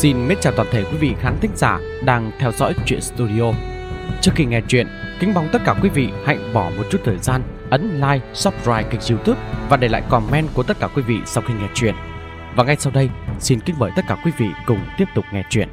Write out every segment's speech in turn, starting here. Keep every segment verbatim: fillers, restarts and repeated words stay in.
Xin mến chào toàn thể quý vị khán thính giả đang theo dõi Truyện Studio. Trước khi nghe chuyện, kính mong tất cả quý vị hãy bỏ một chút thời gian ấn like, subscribe kênh YouTube và để lại comment của tất cả quý vị sau khi nghe chuyện. Và ngay sau đây, xin kính mời tất cả quý vị cùng tiếp tục nghe chuyện.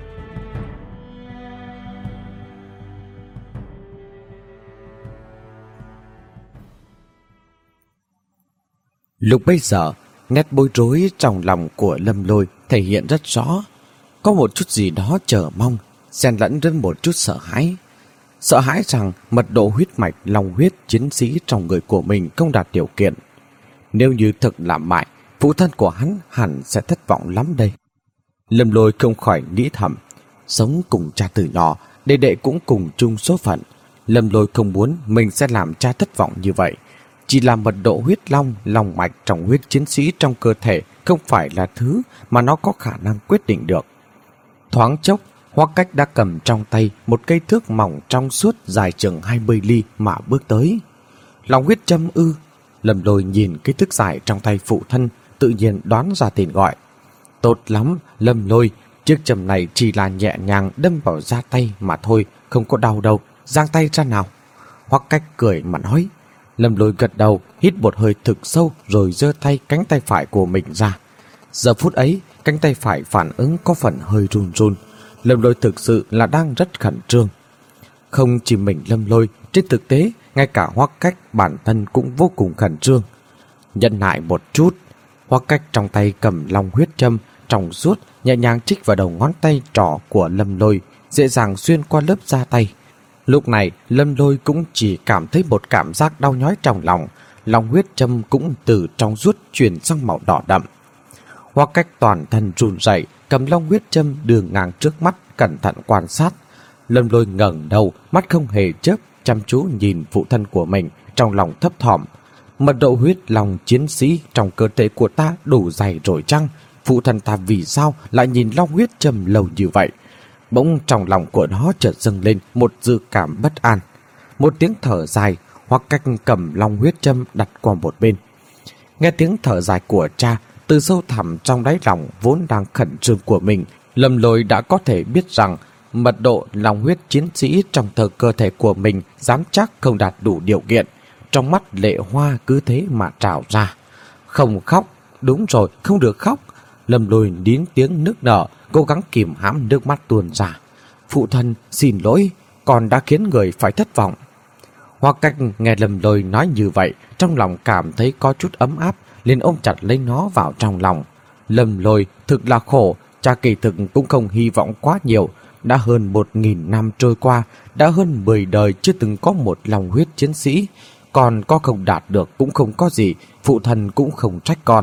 Lúc bây giờ, nét bối rối trong lòng của Lâm Lôi thể hiện rất rõ. Có một chút gì đó chờ mong, xen lẫn đến một chút sợ hãi. Sợ hãi rằng mật độ huyết mạch long huyết chiến sĩ trong người của mình không đạt điều kiện. Nếu như thực làm mại, phụ thân của hắn hẳn sẽ thất vọng lắm đây. Lâm Lôi không khỏi nghĩ thầm, sống cùng cha từ nhỏ, đệ đệ cũng cùng chung số phận. Lâm Lôi không muốn mình sẽ làm cha thất vọng như vậy. Chỉ là mật độ huyết long, long mạch trong huyết chiến sĩ trong cơ thể không phải là thứ mà nó có khả năng quyết định được. Thoáng chốc, Hoắc Cách đã cầm trong tay một cây thước mỏng trong suốt dài chừng hai mươi ly mà bước tới. Long huyết châm ư? Lâm Lôi nhìn cái thước dài trong tay phụ thân, tự nhiên đoán ra tên gọi. Tốt lắm, Lâm Lôi, chiếc châm này chỉ là nhẹ nhàng đâm vào da tay mà thôi, không có đau đâu, giang tay ra nào. Hoắc Cách cười mà nói. Lâm Lôi gật đầu, hít một hơi thực sâu rồi giơ tay cánh tay phải của mình ra. Giờ phút ấy, cánh tay phải phản ứng có phần hơi run run. Lâm Lôi thực sự là đang rất khẩn trương. Không chỉ mình Lâm Lôi, trên thực tế, ngay cả Hoắc Cách bản thân cũng vô cùng khẩn trương. Nhẫn nại một chút, Hoắc Cách trong tay cầm long huyết châm trong suốt, nhẹ nhàng chích vào đầu ngón tay trỏ của Lâm Lôi, dễ dàng xuyên qua lớp da tay. Lúc này, Lâm Lôi cũng chỉ cảm thấy một cảm giác đau nhói trong lòng, long huyết châm cũng từ trong suốt chuyển sang màu đỏ đậm. Hoắc Cách toàn thân run rẩy, cầm long huyết châm đường ngang trước mắt, cẩn thận quan sát. Lâm Lôi ngẩng đầu, mắt không hề chớp, chăm chú nhìn phụ thân của mình, trong lòng thấp thỏm. Mật độ huyết long chiến sĩ trong cơ thể của ta đủ dày rồi chăng? Phụ thân ta vì sao lại nhìn long huyết châm lâu như vậy? Bỗng trong lòng của nó chợt dâng lên một dự cảm bất an. Một tiếng thở dài, Hoắc Cách cầm long huyết châm đặt qua một bên. Nghe tiếng thở dài của cha, từ sâu thẳm trong đáy lòng vốn đang khẩn trương của mình, Lâm Lôi đã có thể biết rằng mật độ long huyết chiến sĩ trong thờ cơ thể của mình dám chắc không đạt đủ điều kiện. Trong mắt lệ hoa cứ thế mà trào ra. Không khóc, đúng rồi, không được khóc. Lâm Lôi nín tiếng nức nở, cố gắng kìm hãm nước mắt tuôn ra. Phụ thân, xin lỗi, con đã khiến người phải thất vọng. Hoắc Cách nghe Lâm Lôi nói như vậy, trong lòng cảm thấy có chút ấm áp, liền ôm chặt lấy nó vào trong lòng. Lâm Lôi thực là khổ, cha kỳ thực cũng không hy vọng quá nhiều. Đã hơn một nghìn năm trôi qua, đã hơn mười đời chưa từng có một lòng huyết chiến sĩ. Còn có không đạt được cũng không có gì, phụ thân cũng không trách con.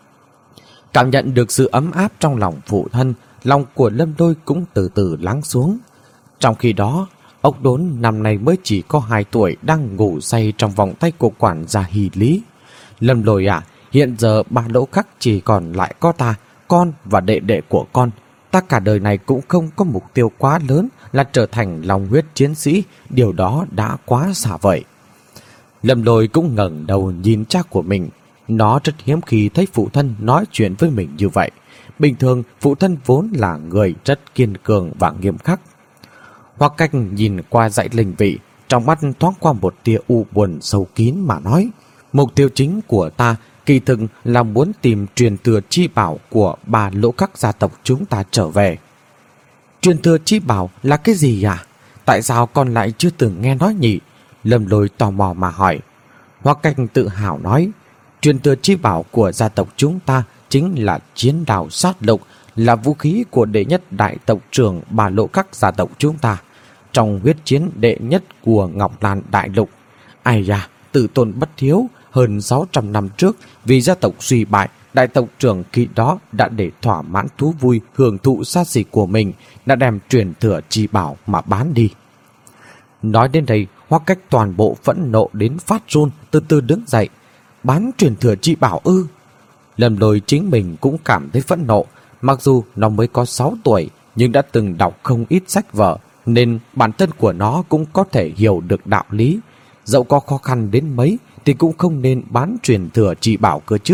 Cảm nhận được sự ấm áp trong lòng phụ thân, lòng của Lâm Lôi cũng từ từ lắng xuống. Trong khi đó, Ốc Đốn năm nay mới chỉ có hai tuổi đang ngủ say trong vòng tay của quản gia Hy Lý. Lâm Lôi à, hiện giờ ba lỗ khắc chỉ còn lại có ta, con và đệ đệ của con. Ta cả đời này cũng không có mục tiêu quá lớn là trở thành long huyết chiến sĩ, điều đó đã quá xa vời. Lâm Lôi cũng ngẩng đầu nhìn cha của mình. Nó rất hiếm khi thấy phụ thân nói chuyện với mình như vậy. Bình thường phụ thân vốn là người rất kiên cường và nghiêm khắc. Hoắc Cách nhìn qua dãy linh vị, trong mắt thoáng qua một tia u buồn sâu kín mà nói: mục tiêu chính của ta kỳ thực là muốn tìm truyền thừa chi bảo của ba lỗ khắc gia tộc chúng ta trở về. Truyền thừa chi bảo là cái gì à? Tại sao con lại chưa từng nghe nói nhỉ? Lâm Lôi tò mò mà hỏi. Hoắc Cách tự hào nói: truyền thừa chi bảo của gia tộc chúng ta chính là chiến đao sát lục, là vũ khí của đệ nhất đại tộc trưởng ba lỗ khắc gia tộc chúng ta, trong huyết chiến đệ nhất của Ngọc Lan đại lục. Ai da, tự tôn bất hiếu, hơn sáu trăm năm trước vì gia tộc suy bại, đại tộc trưởng khi đó đã để thỏa mãn thú vui hưởng thụ sát xỉ của mình, đã đem truyền thừa chi bảo mà bán đi. Nói đến đây, Hoắc Cách toàn bộ phẫn nộ đến phát run, từ từ đứng dậy. Bán truyền thừa chi bảo ư? Lâm Lôi chính mình cũng cảm thấy phẫn nộ. Mặc dù nó mới có sáu tuổi, nhưng đã từng đọc không ít sách vở, nên bản thân của nó cũng có thể hiểu được đạo lý. Dẫu có khó khăn đến mấy thì cũng không nên bán truyền thừa chi bảo cơ chứ.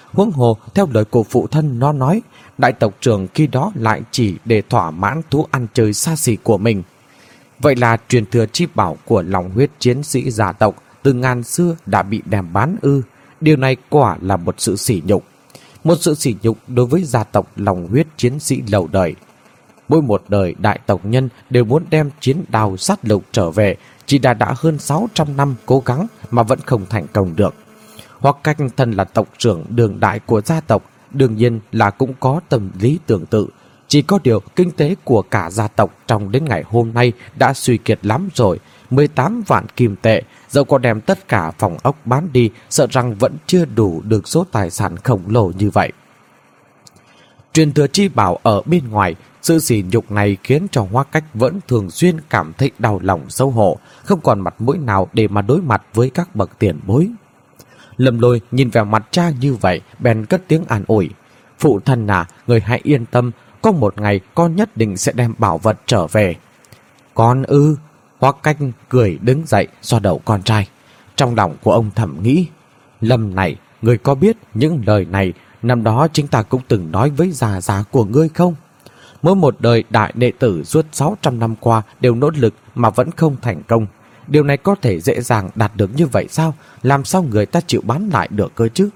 Huống hồ theo lời của phụ thân nó nói, đại tộc trưởng khi đó lại chỉ để thỏa mãn thú ăn chơi xa xỉ của mình. Vậy là truyền thừa chi bảo của lòng huyết chiến sĩ gia tộc từ ngàn xưa đã bị đem bán ư? Điều này quả là một sự sỉ nhục. Một sự sỉ nhục đối với gia tộc lòng huyết chiến sĩ lâu đời. Mỗi một đời đại tộc nhân đều muốn đem chiến đao sát lục trở về, chỉ đã đã hơn sáu trăm năm cố gắng mà vẫn không thành công được. Hoặc cách thân là tộc trưởng đường đại của gia tộc, đương nhiên là cũng có tâm lý tương tự. Chỉ có điều kinh tế của cả gia tộc trong đến ngày hôm nay đã suy kiệt lắm rồi. mười tám vạn kim tệ, dẫu có đem tất cả phòng ốc bán đi, sợ rằng vẫn chưa đủ được số tài sản khổng lồ như vậy. Truyền thừa chi bảo ở bên ngoài, sự sỉ nhục này khiến cho Hoa Cách vẫn thường xuyên cảm thấy đau lòng xấu hổ, không còn mặt mũi nào để mà đối mặt với các bậc tiền bối. Lâm Lôi nhìn vẻ mặt cha như vậy, bèn cất tiếng an ủi. Phụ thân à, người hãy yên tâm, có một ngày con nhất định sẽ đem bảo vật trở về. Con ư? Hoa Cách cười đứng dậy xoa đầu con trai. Trong lòng của ông thầm nghĩ, Lâm này, người có biết những lời này năm đó chính ta cũng từng nói với già già của ngươi không? Mỗi một đời đại đệ tử suốt sáu trăm năm qua đều nỗ lực mà vẫn không thành công. Điều này có thể dễ dàng đạt được như vậy sao? Làm sao người ta chịu bán lại được cơ chứ?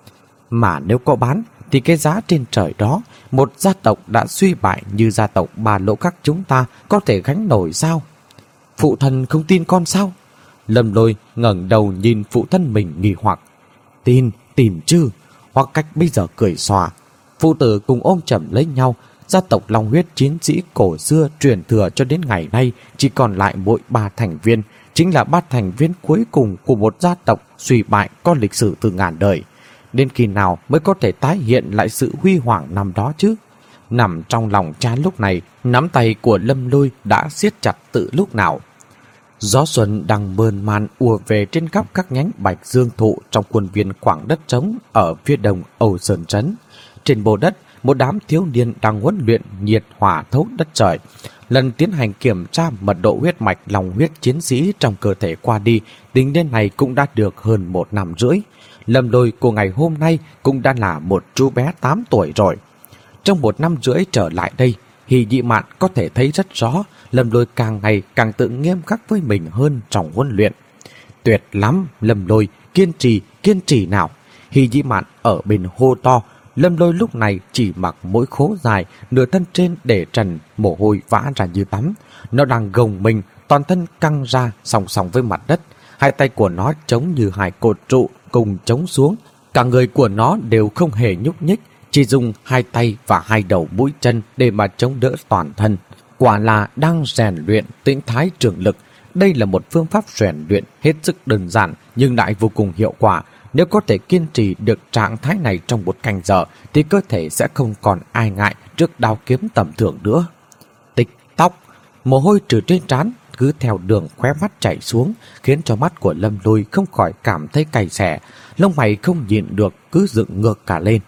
Mà nếu có bán thì cái giá trên trời đó, một gia tộc đã suy bại như gia tộc Bà Lỗ Các chúng ta có thể gánh nổi sao? Phụ thân không tin con sao? Lâm Lôi ngẩng đầu nhìn phụ thân mình nghi hoặc. Tin, tin chứ? Hoặc Cách bây giờ cười xòa. Phụ tử cùng ôm chầm lấy nhau. Gia tộc Long huyết chiến sĩ cổ xưa truyền thừa cho đến ngày nay chỉ còn lại mỗi ba thành viên, chính là ba thành viên cuối cùng của một gia tộc suy bại có lịch sử từ ngàn đời. Đến khi nào mới có thể tái hiện lại sự huy hoàng năm đó chứ? Nằm trong lòng cha lúc này, nắm tay của Lâm Lôi đã siết chặt từ lúc nào. Gió xuân đang mơn man ùa về trên khắp các nhánh bạch dương thụ trong khuôn viên khoảng đất trống ở phía đông Âu Sơn Trấn. Trên bồ đất, một đám thiếu niên đang huấn luyện nhiệt hỏa thấu đất trời. Lần tiến hành kiểm tra mật độ huyết mạch lòng huyết chiến sĩ trong cơ thể qua đi, tính đến này cũng đã được hơn một năm rưỡi. Lâm Lôi của ngày hôm nay cũng đã là một chú bé tám tuổi rồi. Trong một năm rưỡi trở lại đây, Hỷ Nhị Mạn có thể thấy rất rõ Lâm Lôi càng ngày càng tự nghiêm khắc với mình hơn trong huấn luyện. Tuyệt lắm, Lâm Lôi, kiên trì, kiên trì nào. Hỷ Nhị Mạn ở bên hô to. Lâm Lôi lúc này chỉ mặc mỗi khố dài, nửa thân trên để trần, mồ hôi vã ra như tắm. Nó đang gồng mình, toàn thân căng ra song song với mặt đất. Hai tay của nó chống như hai cột trụ cùng chống xuống. Cả người của nó đều không hề nhúc nhích, chỉ dùng hai tay và hai đầu mũi chân để mà chống đỡ toàn thân. Quả là đang rèn luyện tĩnh thái trường lực. Đây là một phương pháp rèn luyện hết sức đơn giản nhưng lại vô cùng hiệu quả. Nếu có thể kiên trì được trạng thái này trong một canh giờ thì cơ thể sẽ không còn ai ngại trước đao kiếm tầm thường nữa. Tích tóc, mồ hôi trừ trên trán cứ theo đường khóe mắt chảy xuống, khiến cho mắt của Lâm Lôi không khỏi cảm thấy cay xè, lông mày không nhịn được cứ dựng ngược cả lên.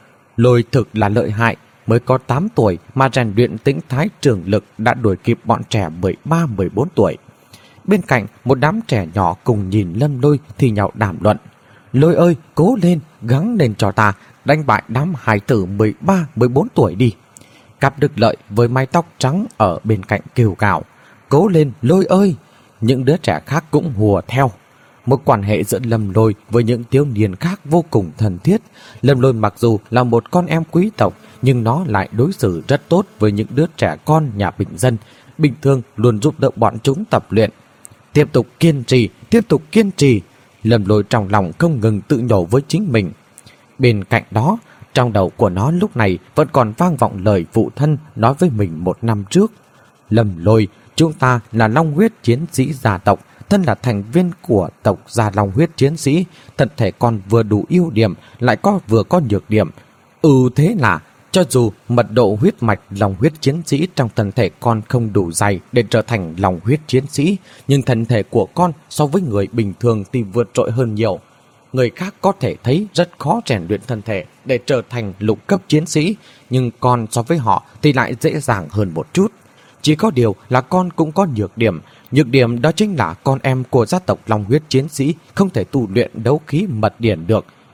Lôi thực là lợi hại, mới có tám tuổi mà rèn luyện tĩnh thái trường lực đã đuổi kịp bọn trẻ mười ba mười bốn tuổi. Bên cạnh một đám trẻ nhỏ cùng nhìn Lâm Lôi thì nhạo đàm luận. Lôi ơi, cố lên, gắng lên cho ta, đánh bại đám hài tử mười ba mười bốn tuổi đi. Cặp Đức Lợi với mái tóc trắng ở bên cạnh kêu gào. Cố lên, Lôi ơi! Những đứa trẻ khác cũng hùa theo. Một quan hệ giữa Lâm Lôi với những thiếu niên khác vô cùng thân thiết. Lâm Lôi mặc dù là một con em quý tộc, nhưng nó lại đối xử rất tốt với những đứa trẻ con nhà bình dân. Bình thường luôn giúp đỡ bọn chúng tập luyện. Tiếp tục kiên trì, tiếp tục kiên trì. Lâm Lôi trong lòng không ngừng tự nhủ với chính mình. Bên cạnh đó, trong đầu của nó lúc này vẫn còn vang vọng lời phụ thân nói với mình một năm trước. Lâm Lôi, chúng ta là Long huyết chiến sĩ gia tộc, thân là thành viên của tộc gia Long huyết chiến sĩ, thân thể con vừa đủ ưu điểm, lại có vừa có nhược điểm. Ừ thế là, cho dù mật độ huyết mạch Long huyết chiến sĩ trong thân thể con không đủ dày để trở thành Long huyết chiến sĩ, nhưng thân thể của con so với người bình thường thì vượt trội hơn nhiều. Người khác có thể thấy rất khó rèn luyện thân thể để trở thành lục cấp chiến sĩ, nhưng con so với họ thì lại dễ dàng hơn một chút. Chỉ có điều là con cũng có nhược điểm. Nhược điểm đó chính là con em của gia tộc Long huyết chiến sĩ không thể tu luyện đấu khí mật điển được.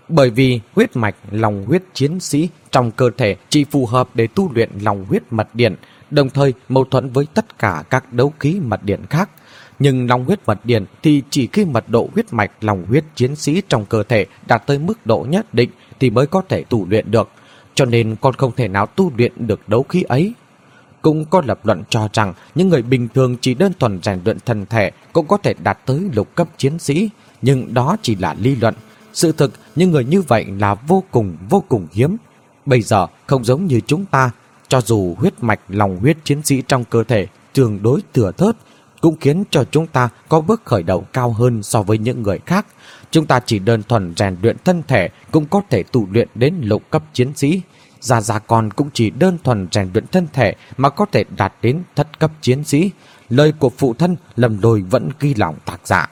Bởi vì huyết mạch lòng huyết chiến sĩ trong cơ thể chỉ phù hợp để tu luyện lòng huyết mật điện, đồng thời mâu thuẫn với tất cả các đấu khí mật điện khác. Nhưng lòng huyết mật điện thì chỉ khi mật độ huyết mạch lòng huyết chiến sĩ trong cơ thể đạt tới mức độ nhất định thì mới có thể tu luyện được, cho nên con không thể nào tu luyện được đấu khí ấy. Cũng có lập luận cho rằng những người bình thường chỉ đơn thuần rèn luyện thân thể cũng có thể đạt tới lục cấp chiến sĩ, nhưng đó chỉ là lý luận. Sự thực, những người như vậy là vô cùng vô cùng hiếm. Bây giờ không giống như chúng ta, cho dù huyết mạch lòng huyết chiến sĩ trong cơ thể tương đối thừa thớt, cũng khiến cho chúng ta có bước khởi đầu cao hơn so với những người khác. Chúng ta chỉ đơn thuần rèn luyện thân thể cũng có thể tu luyện đến lục cấp chiến sĩ. Gia Gia con cũng chỉ đơn thuần rèn luyện thân thể mà có thể đạt đến thất cấp chiến sĩ. Lời của phụ thân Lâm Lôi vẫn ghi lòng tạc dạ.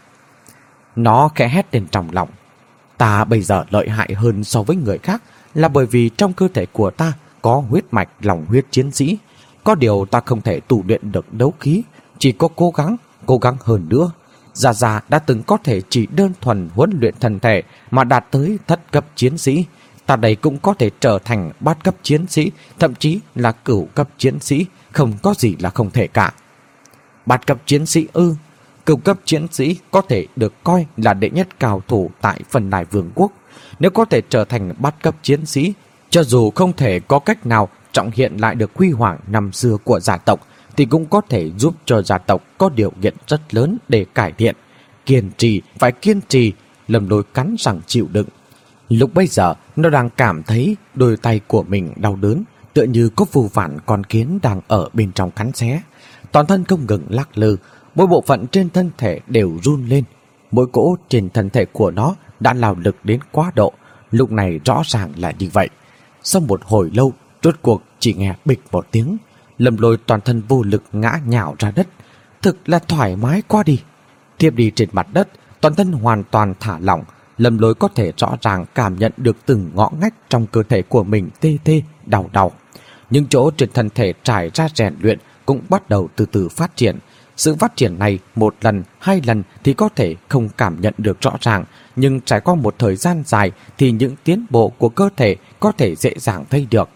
Nó khẽ hét lên trong lòng. Ta bây giờ lợi hại hơn so với người khác là bởi vì trong cơ thể của ta có huyết mạch lòng huyết chiến sĩ. Có điều ta không thể tu luyện được đấu khí, chỉ có cố gắng, cố gắng hơn nữa. Gia Gia đã từng có thể chỉ đơn thuần huấn luyện thân thể mà đạt tới thất cấp chiến sĩ. Ta đây cũng có thể trở thành bát cấp chiến sĩ, thậm chí là cửu cấp chiến sĩ, không có gì là không thể cả. Bát cấp chiến sĩ ư? Cửu cấp chiến sĩ có thể được coi là đệ nhất cao thủ tại Phần Đài Vương quốc. Nếu có thể trở thành bát cấp chiến sĩ, cho dù không thể có cách nào trọng hiện lại được huy hoàng năm xưa của gia tộc, thì cũng có thể giúp cho gia tộc có điều kiện rất lớn để cải thiện. Kiên trì, phải kiên trì. Lâm Lôi cắn răng chịu đựng. Lúc bây giờ nó đang cảm thấy đôi tay của mình đau đớn, tựa như có vô vàn con kiến đang ở bên trong cắn xé. Toàn thân không ngừng lắc lư, mỗi bộ phận trên thân thể đều run lên. Mỗi cỗ trên thân thể của nó đã lao lực đến quá độ. Lúc này rõ ràng là như vậy. Sau một hồi lâu, rốt cuộc chỉ nghe bịch một tiếng, Lâm Lôi toàn thân vô lực ngã nhào ra đất. Thực là thoải mái quá đi. Thiếp đi trên mặt đất, toàn thân hoàn toàn thả lỏng. Lâm Lôi có thể rõ ràng cảm nhận được từng ngõ ngách trong cơ thể của mình tê tê, đau đau. Những chỗ trên thân thể trải ra rèn luyện cũng bắt đầu từ từ phát triển. Sự phát triển này một lần, hai lần thì có thể không cảm nhận được rõ ràng, nhưng trải qua một thời gian dài thì những tiến bộ của cơ thể có thể dễ dàng thấy được.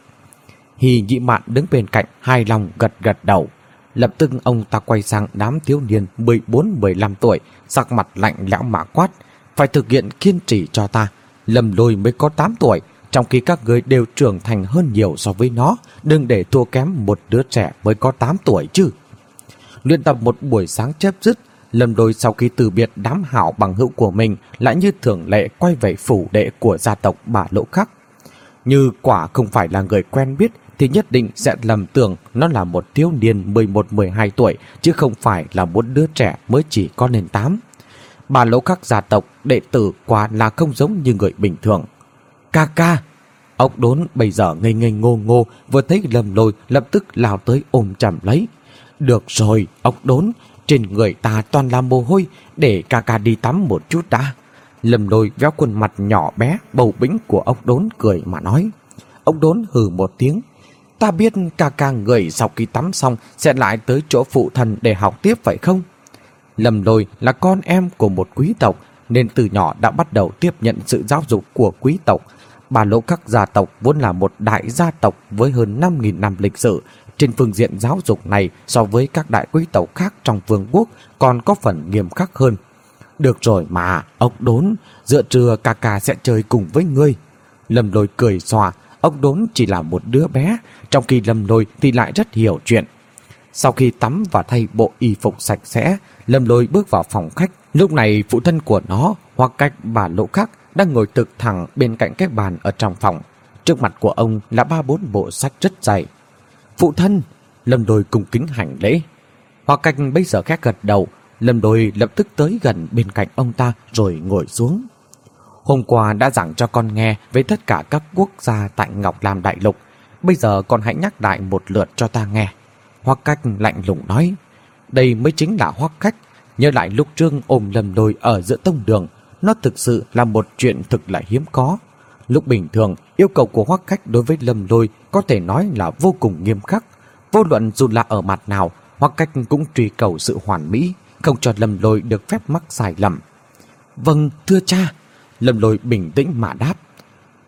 Hì Nhị Mạn đứng bên cạnh hài lòng gật gật đầu. Lập tức ông ta quay sang đám thiếu niên mười bốn mười lăm tuổi, sắc mặt lạnh lẽo mà quát: phải thực hiện kiên trì cho ta. Lâm Lôi mới có tám tuổi, trong khi các người đều trưởng thành hơn nhiều so với nó, đừng để thua kém một đứa trẻ mới có tám tuổi chứ. Luyện tập một buổi sáng chớp dứt, Lâm Lôi sau khi từ biệt đám hảo bằng hữu của mình lại như thường lệ quay về phủ đệ của gia tộc Bà Lỗ Khắc. Như quả không phải là người quen biết thì nhất định sẽ lầm tưởng nó là một thiếu niên mười một mười hai tuổi, chứ không phải là một đứa trẻ mới chỉ có nên tám. Bà Lỗ Khắc gia tộc đệ tử quả là không giống như người bình thường. Ca ca! Ốc Đốn bây giờ ngây ngây ngô ngô, vừa thấy Lâm Lôi lập tức lao tới ôm chầm lấy. Được rồi, Ốc Đốn, trên người ta toàn là mồ hôi, để ca ca đi tắm một chút đã. Lâm Lôi véo khuôn mặt nhỏ bé bầu bĩnh của Ốc Đốn cười mà nói. Ốc Đốn hừ một tiếng. Ta biết ca ca người sau khi tắm xong sẽ lại tới chỗ phụ thân để học tiếp phải không? Lâm Lôi là con em của một quý tộc nên từ nhỏ đã bắt đầu tiếp nhận sự giáo dục của quý tộc. Bà Lỗ Khắc gia tộc vốn là một đại gia tộc với hơn năm nghìn năm lịch sử. Trên phương diện giáo dục này so với các đại quý tộc khác trong vương quốc còn có phần nghiêm khắc hơn. Được rồi mà, Ốc Đốn, giữa trưa ca ca sẽ chơi cùng với ngươi. Lâm Lôi cười xòa. Ốc Đốn chỉ là một đứa bé, trong khi Lâm Lôi thì lại rất hiểu chuyện. Sau khi tắm và thay bộ y phục sạch sẽ, Lâm Lôi bước vào phòng khách. Lúc này phụ thân của nó, Hoặc Cách Bà Lỗ Khắc, đang ngồi thực thẳng bên cạnh cái bàn ở trong phòng. Trước mặt của ông là ba bốn bộ sách rất dày. Phụ thân! Lâm Lôi cung kính hành lễ. Hoặc Cách bây giờ khẽ gật đầu. Lâm Lôi lập tức tới gần bên cạnh ông ta rồi ngồi xuống. Hôm qua đã giảng cho con nghe về tất cả các quốc gia tại Ngọc Lam Đại Lục. Bây giờ con hãy nhắc lại một lượt cho ta nghe. Hoặc Cách lạnh lùng nói. Đây mới chính là Hoặc Cách. Nhớ lại lúc Trương ôm Lâm Lôi ở giữa tông đường, nó thực sự là một chuyện thực là hiếm có. Lúc bình thường, yêu cầu của Hoặc Cách đối với Lâm Lôi có thể nói là vô cùng nghiêm khắc. Vô luận dù là ở mặt nào, Hoặc Cách cũng truy cầu sự hoàn mỹ, không cho Lâm Lôi được phép mắc sai lầm. Vâng, thưa cha. Lâm Lôi bình tĩnh mà đáp.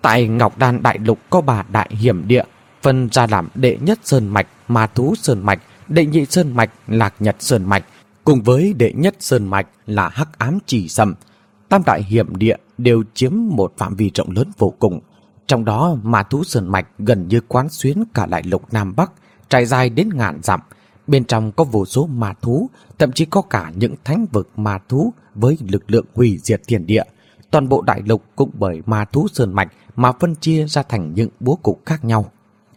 Tại Ngọc Đan Đại Lục có ba đại hiểm địa, phân ra làm đệ nhất sơn mạch Ma Thú Sơn Mạch, đệ nhị sơn mạch Lạc Nhật Sơn Mạch, cùng với đệ nhất sơn mạch là Hắc Ám Chỉ Sầm. Tam đại hiểm địa đều chiếm một phạm vi rộng lớn vô cùng. Trong đó Ma Thú Sơn Mạch gần như quán xuyến cả đại lục Nam Bắc, trải dài đến ngàn dặm. Bên trong có vô số ma thú, thậm chí có cả những thánh vực ma thú với lực lượng hủy diệt thiên địa. Toàn bộ đại lục cũng bởi Ma Thú Sơn Mạch mà phân chia ra thành những bố cục khác nhau.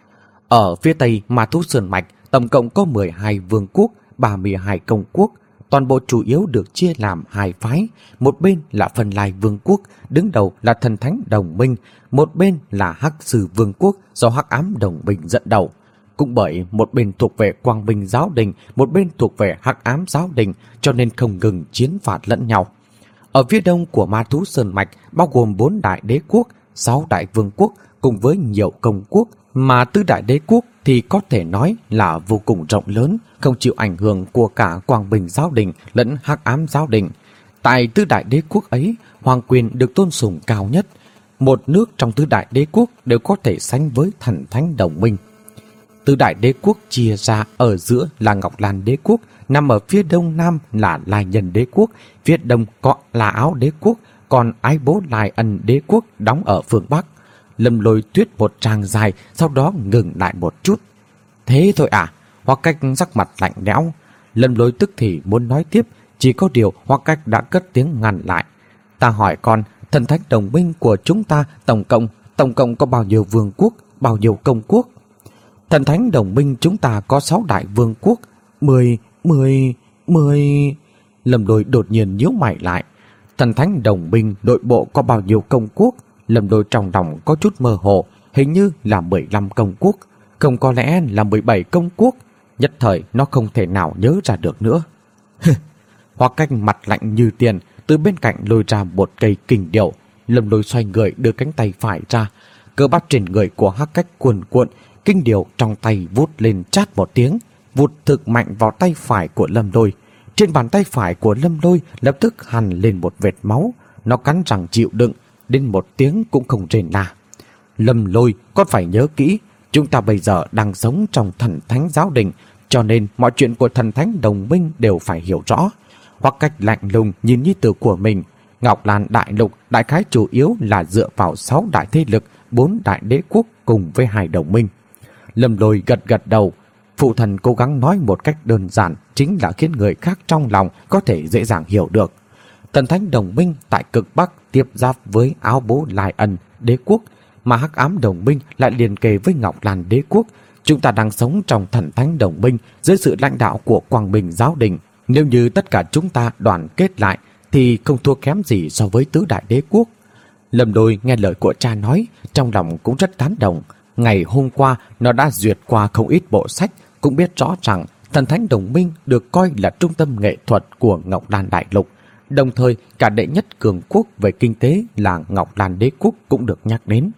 Ở phía tây Ma Thú Sơn Mạch tổng cộng có mười hai vương quốc, ba mươi hai công quốc. Toàn bộ chủ yếu được chia làm hai phái. Một bên là Phân Lai Vương quốc, đứng đầu là Thần Thánh Đồng Minh. Một bên là Hắc Sư Vương quốc do Hắc Ám Đồng Minh dẫn đầu. Cũng bởi một bên thuộc về Quang Minh Giáo Đình, một bên thuộc về Hắc Ám Giáo Đình, cho nên không ngừng chiến phạt lẫn nhau. Ở phía đông của Ma Thú Sơn Mạch bao gồm bốn đại đế quốc, sáu đại vương quốc cùng với nhiều công quốc, mà tứ đại đế quốc thì có thể nói là vô cùng rộng lớn, không chịu ảnh hưởng của cả Quang Minh Giáo Đình lẫn Hắc Ám Giáo Đình. Tại tứ đại đế quốc ấy, hoàng quyền được tôn sùng cao nhất. Một nước trong tứ đại đế quốc đều có thể sánh với Thần Thánh Đồng Minh. Tứ đại đế quốc chia ra, ở giữa là Ngọc Lan Đế quốc, nằm ở phía đông nam là Lai Nhân Đế quốc, phía đông có La Áo Đế quốc, còn Ái Bố Lai Ân Đế quốc đóng ở phương bắc. Lâm Lôi tuyết một tràng dài, sau đó ngừng lại một chút. Thế thôi à? Hoặc Cách sắc mặt lạnh lẽo. Lâm Lôi tức thì muốn nói tiếp, chỉ có điều Hoặc Cách đã cất tiếng ngăn lại. Ta hỏi con, Thần Thánh Đồng Minh của chúng ta tổng cộng tổng cộng có bao nhiêu vương quốc, bao nhiêu công quốc? Thần Thánh Đồng Minh chúng ta có sáu đại vương quốc, mười, mười, mười... Lâm Lôi đột nhiên nhíu mày lại. Thần Thánh Đồng Minh nội bộ có bao nhiêu công quốc? Lâm Lôi trong lòng có chút mơ hồ, hình như là mười lăm công quốc, không có lẽ là mười bảy công quốc. Nhất thời nó không thể nào nhớ ra được nữa. Hoặc Cách mặt lạnh như tiền, từ bên cạnh lôi ra một cây kình điểu. Lâm Lôi xoay người đưa cánh tay phải ra, cơ bắp trên người của Hắc Cách cuồn cuộn, kinh điểu trong tay vút lên chát một tiếng, vụt thực mạnh vào tay phải của Lâm Lôi. Trên bàn tay phải của Lâm Lôi lập tức hằn lên một vệt máu, nó cắn răng chịu đựng, đến một tiếng cũng không rên la. Lâm Lôi, con phải nhớ kỹ, chúng ta bây giờ đang sống trong Thần Thánh Giáo Đình, cho nên mọi chuyện của Thần Thánh Đồng Minh đều phải hiểu rõ. Hoặc Cách lạnh lùng nhìn nhi tử của mình. Ngọc Lan Đại Lục đại khái chủ yếu là dựa vào sáu đại thế lực, bốn đại đế quốc cùng với hai đồng minh. Lâm Lôi gật gật đầu. Phụ thần cố gắng nói một cách đơn giản, chính là khiến người khác trong lòng có thể dễ dàng hiểu được. Thần Thánh Đồng Minh tại cực Bắc tiếp giáp với Áo Bố Lai Ân Đế quốc, mà Hắc Ám Đồng Minh lại liền kề với Ngọc Lan Đế quốc. Chúng ta đang sống trong Thần Thánh Đồng Minh dưới sự lãnh đạo của Quang Minh Giáo Đình. Nếu như tất cả chúng ta đoàn kết lại thì không thua kém gì so với tứ đại đế quốc. Lâm Lôi nghe lời của cha nói, trong lòng cũng rất tán đồng. Ngày hôm qua nó đã duyệt qua không ít bộ sách, cũng biết rõ rằng Thần Thánh Đồng Minh được coi là trung tâm nghệ thuật của Ngọc Lan Đại Lục. Đồng thời cả đệ nhất cường quốc về kinh tế là Ngọc Lan Đế quốc cũng được nhắc đến.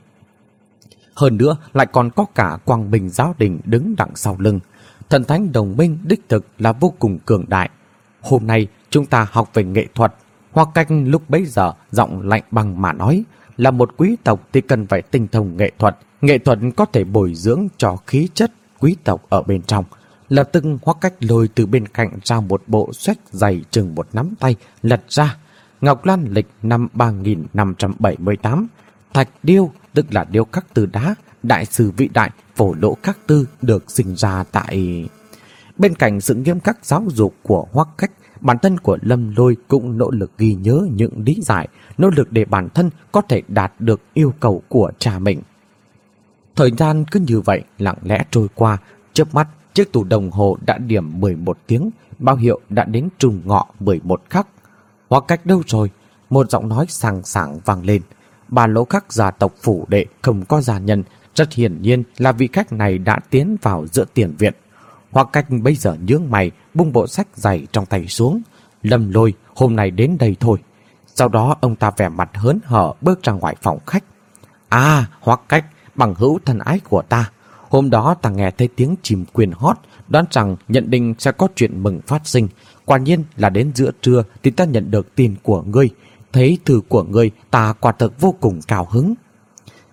Hơn nữa lại còn có cả Quang Minh Giáo Đình đứng đằng sau lưng. Thần Thánh Đồng Minh đích thực là vô cùng cường đại. Hôm nay chúng ta học về nghệ thuật. Hoặc Cách lúc bấy giờ giọng lạnh băng mà nói, là một quý tộc thì cần phải tinh thông nghệ thuật. Nghệ thuật có thể bồi dưỡng cho khí chất quý tộc ở bên trong. Lập tức Hoặc Cách lôi từ bên cạnh ra một bộ sách dày chừng một nắm tay, lật ra. Ngọc Lan lịch năm ba nghìn năm trăm bảy mươi tám. Thạch điêu, tức là điêu khắc từ đá, đại sư vĩ đại Phổ Lỗ Khắc Tư được sinh ra tại... Bên cạnh sự nghiêm khắc giáo dục của Hoặc Cách, bản thân của Lâm Lôi cũng nỗ lực ghi nhớ những lý giải, nỗ lực để bản thân có thể đạt được yêu cầu của cha mình. Thời gian cứ như vậy lặng lẽ trôi qua, chớp mắt chiếc tủ đồng hồ đã điểm mười một tiếng, báo hiệu đã đến trùng ngọ mười một khắc. Hoặc Cách đâu rồi? Một giọng nói sảng sảng vang lên. Bà Lỗ Khắc gia tộc phủ đệ không có gia nhân, rất hiển nhiên là vị khách này đã tiến vào giữa tiền viện. Hoặc Cách bây giờ nhướng mày, bung bộ sách dày trong tay xuống. Lâm Lôi, hôm nay đến đây thôi. Sau đó ông ta vẻ mặt hớn hở bước ra ngoài phòng khách. À, Hoặc Cách, bằng hữu thân ái của ta. Hôm đó ta nghe thấy tiếng chim quyên hót, đoán rằng nhận định sẽ có chuyện mừng phát sinh. Quả nhiên là đến giữa trưa thì ta nhận được tin của ngươi. Thấy thư của ngươi, ta quả thực vô cùng cao hứng.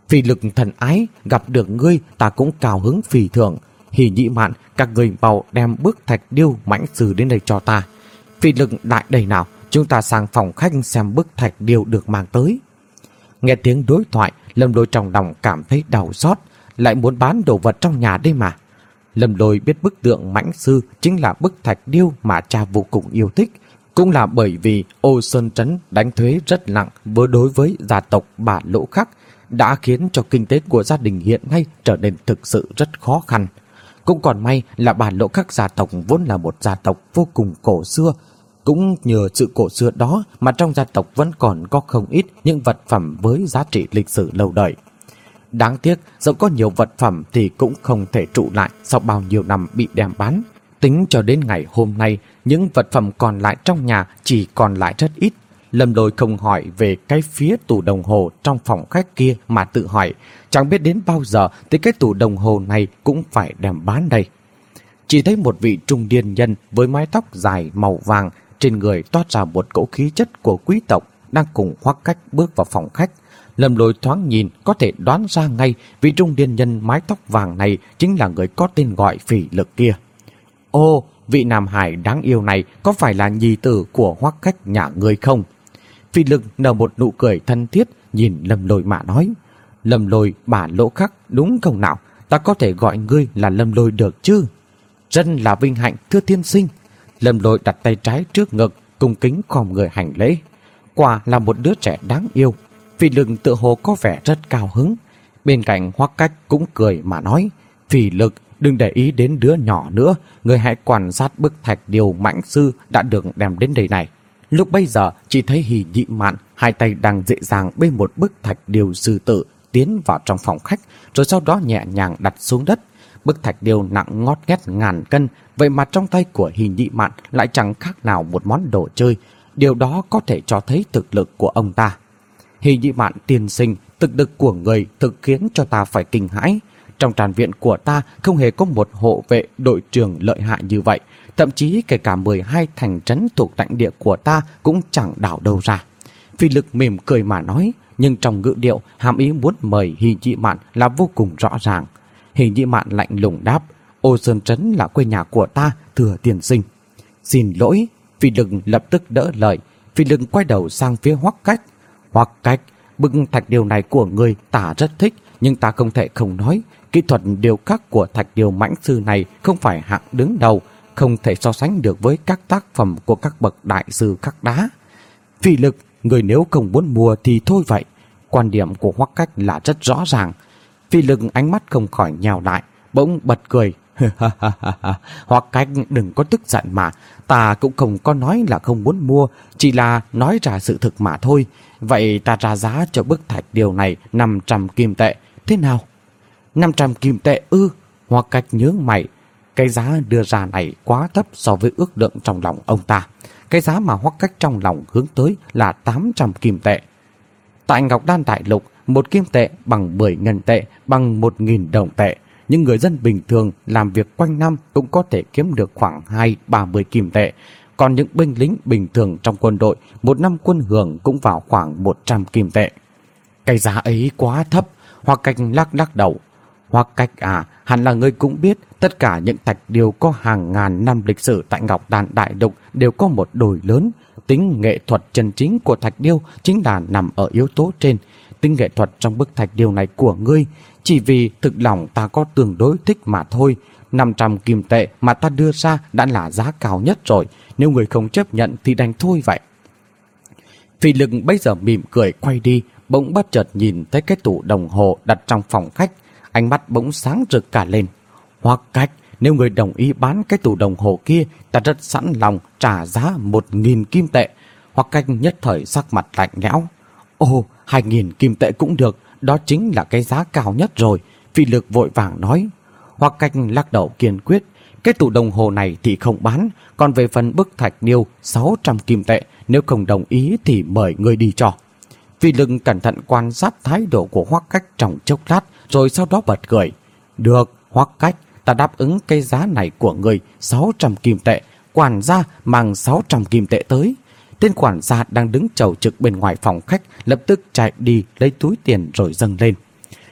Phỉ Lực thần ái, gặp được ngươi ta cũng cao hứng phì thường. Hỉ Nhị Mạn, các người mau đem bức thạch điêu mãnh sư đến đây cho ta. Phỉ Lực đại đầy nào, chúng ta sang phòng khách xem bức thạch điêu được mang tới. Nghe tiếng đối thoại, Lâm Lôi trong lòng cảm thấy đau xót, lại muốn bán đồ vật trong nhà đây mà. Lâm Lôi biết bức tượng mãnh sư chính là bức thạch điêu mà cha vô cùng yêu thích, cũng là bởi vì Ô Sơn Trấn đánh thuế rất nặng với đối với gia tộc Bà Lỗ Khắc, đã khiến cho kinh tế của gia đình hiện nay trở nên thực sự rất khó khăn. Cũng còn may là Bà Lỗ Khắc gia tộc vốn là một gia tộc vô cùng cổ xưa. Cũng nhờ sự cổ xưa đó mà trong gia tộc vẫn còn có không ít những vật phẩm với giá trị lịch sử lâu đời. Đáng tiếc, dẫu có nhiều vật phẩm thì cũng không thể trụ lại sau bao nhiêu năm bị đem bán. Tính cho đến ngày hôm nay, những vật phẩm còn lại trong nhà chỉ còn lại rất ít. Lâm Lôi không hỏi về cái phía tủ đồng hồ trong phòng khách kia mà tự hỏi, chẳng biết đến bao giờ thì cái tủ đồng hồ này cũng phải đem bán đây. Chỉ thấy một vị trung niên nhân với mái tóc dài màu vàng, trên người toát ra một cỗ khí chất của quý tộc, đang cùng Hoắc Cách bước vào phòng khách. Lâm Lôi thoáng nhìn có thể đoán ra ngay vị trung niên nhân mái tóc vàng này chính là người có tên gọi Phỉ Lực kia. Ô, vị Nam Hải đáng yêu này có phải là nhi tử của Hoắc Cách nhà người không? Phỉ Lực nở một nụ cười thân thiết nhìn Lâm Lôi mà nói. Lâm Lôi Bà Lỗ Khắc đúng không nào? Ta có thể gọi ngươi là Lâm Lôi được chứ? Rất là vinh hạnh thưa tiên sinh. Lâm Lôi đặt tay trái trước ngực, cung kính khom người hành lễ. Quả là một đứa trẻ đáng yêu. Phỉ Lực tự hồ có vẻ rất cao hứng. Bên cạnh Hoắc Cách cũng cười mà nói, Phỉ Lực, đừng để ý đến đứa nhỏ nữa, người hãy quan sát bức thạch điêu mãnh sư đã được đem đến đây này. Lúc bây giờ chỉ thấy Hỉ Nhị Mạn hai tay đang dễ dàng bê một bức thạch điêu sư tử tiến vào trong phòng khách, rồi sau đó nhẹ nhàng đặt xuống đất. Bức thạch điêu nặng ngót nghét ngàn cân, vậy mà trong tay của Hỉ Nhị Mạn lại chẳng khác nào một món đồ chơi. Điều đó có thể cho thấy thực lực của ông ta. Hỉ Nhị Mạn tiên sinh, thực lực của người thực khiến cho ta phải kinh hãi. Trong tràn viện của ta không hề có một hộ vệ đội trưởng lợi hại như vậy, thậm chí kể cả mười hai thành trấn thuộc lãnh địa của ta cũng chẳng đảo đâu ra. Phỉ Lực mỉm cười mà nói, nhưng trong ngữ điệu hàm ý muốn mời Hỉ Nhị Mạn là vô cùng rõ ràng. Hỉ Nhị Mạn lạnh lùng đáp, Ô Sơn Trấn là quê nhà của ta, thưa tiên sinh. Xin lỗi. Phỉ Lực lập tức đỡ lời. Phỉ Lực quay đầu sang phía Hoắc Cách. Hoắc Cách, bức thạch điêu này của ngươi ta rất thích, nhưng ta không thể không nói, kỹ thuật điêu khắc của thạch điêu mãnh sư này không phải hạng đứng đầu, không thể so sánh được với các tác phẩm của các bậc đại sư khắc đá. Phỉ Lực, người nếu không muốn mua thì thôi vậy. Quan điểm của Hoắc Cách là rất rõ ràng. Phỉ Lực ánh mắt không khỏi nhào lại, bỗng bật cười. Hoắc Cách đừng có tức giận mà, ta cũng không có nói là không muốn mua, chỉ là nói ra sự thực mà thôi. Vậy ta ra giá cho bức thạch điêu này năm trăm kim tệ, thế nào? năm trăm kim tệ ư? Hoắc Cách nhướng mày. Cái giá đưa ra này quá thấp so với ước lượng trong lòng ông ta. Cái giá mà Hoắc Cách trong lòng hướng tới là tám trăm kim tệ. Tại Ngọc Đan Đại Lục, một kim tệ bằng mười ngân tệ, bằng một nghìn đồng tệ. Nhưng người dân bình thường làm việc quanh năm cũng có thể kiếm được khoảng hai ba mươi kim tệ. Còn những binh lính bình thường trong quân đội, một năm quân hưởng cũng vào khoảng một trăm kim tệ. Cái giá ấy quá thấp. Hoắc Cách lắc lắc đầu. Hoắc Cách à, hẳn là người cũng biết, tất cả những thạch điêu có hàng ngàn năm lịch sử tại Ngọc Đan Đại Lục đều có một đồi lớn. Tính nghệ thuật chân chính của thạch điêu chính là nằm ở yếu tố trên. Tính nghệ thuật trong bức thạch điêu này của ngươi, chỉ vì thực lòng ta có tương đối thích mà thôi. năm trăm kim tệ mà ta đưa ra đã là giá cao nhất rồi, nếu người không chấp nhận thì đành thôi vậy. Phỉ Lực bây giờ mỉm cười quay đi, bỗng bất chợt nhìn thấy cái tủ đồng hồ đặt trong phòng khách, ánh mắt bỗng sáng rực cả lên. Hoắc Cách, nếu người đồng ý bán cái tủ đồng hồ kia, ta rất sẵn lòng trả giá một nghìn kim tệ. Hoắc Cách nhất thời sắc mặt lạnh lẽo. Ồ, hai nghìn kim tệ cũng được, đó chính là cái giá cao nhất rồi. Phỉ Lực vội vàng nói. Hoắc Cách lắc đầu kiên quyết. Cái tủ đồng hồ này thì không bán, còn về phần bức thạch điêu sáu trăm kim tệ, nếu không đồng ý thì mời người đi cho. Phỉ Lực cẩn thận quan sát thái độ của Hoắc Cách trong chốc lát, rồi sau đó bật cười. Được, Hoắc Cách, ta đáp ứng cái giá này của người, sáu trăm kim tệ. Quản gia mang sáu trăm kim tệ tới. Tên quản gia đang đứng chầu trực bên ngoài phòng khách lập tức chạy đi lấy túi tiền rồi dâng lên.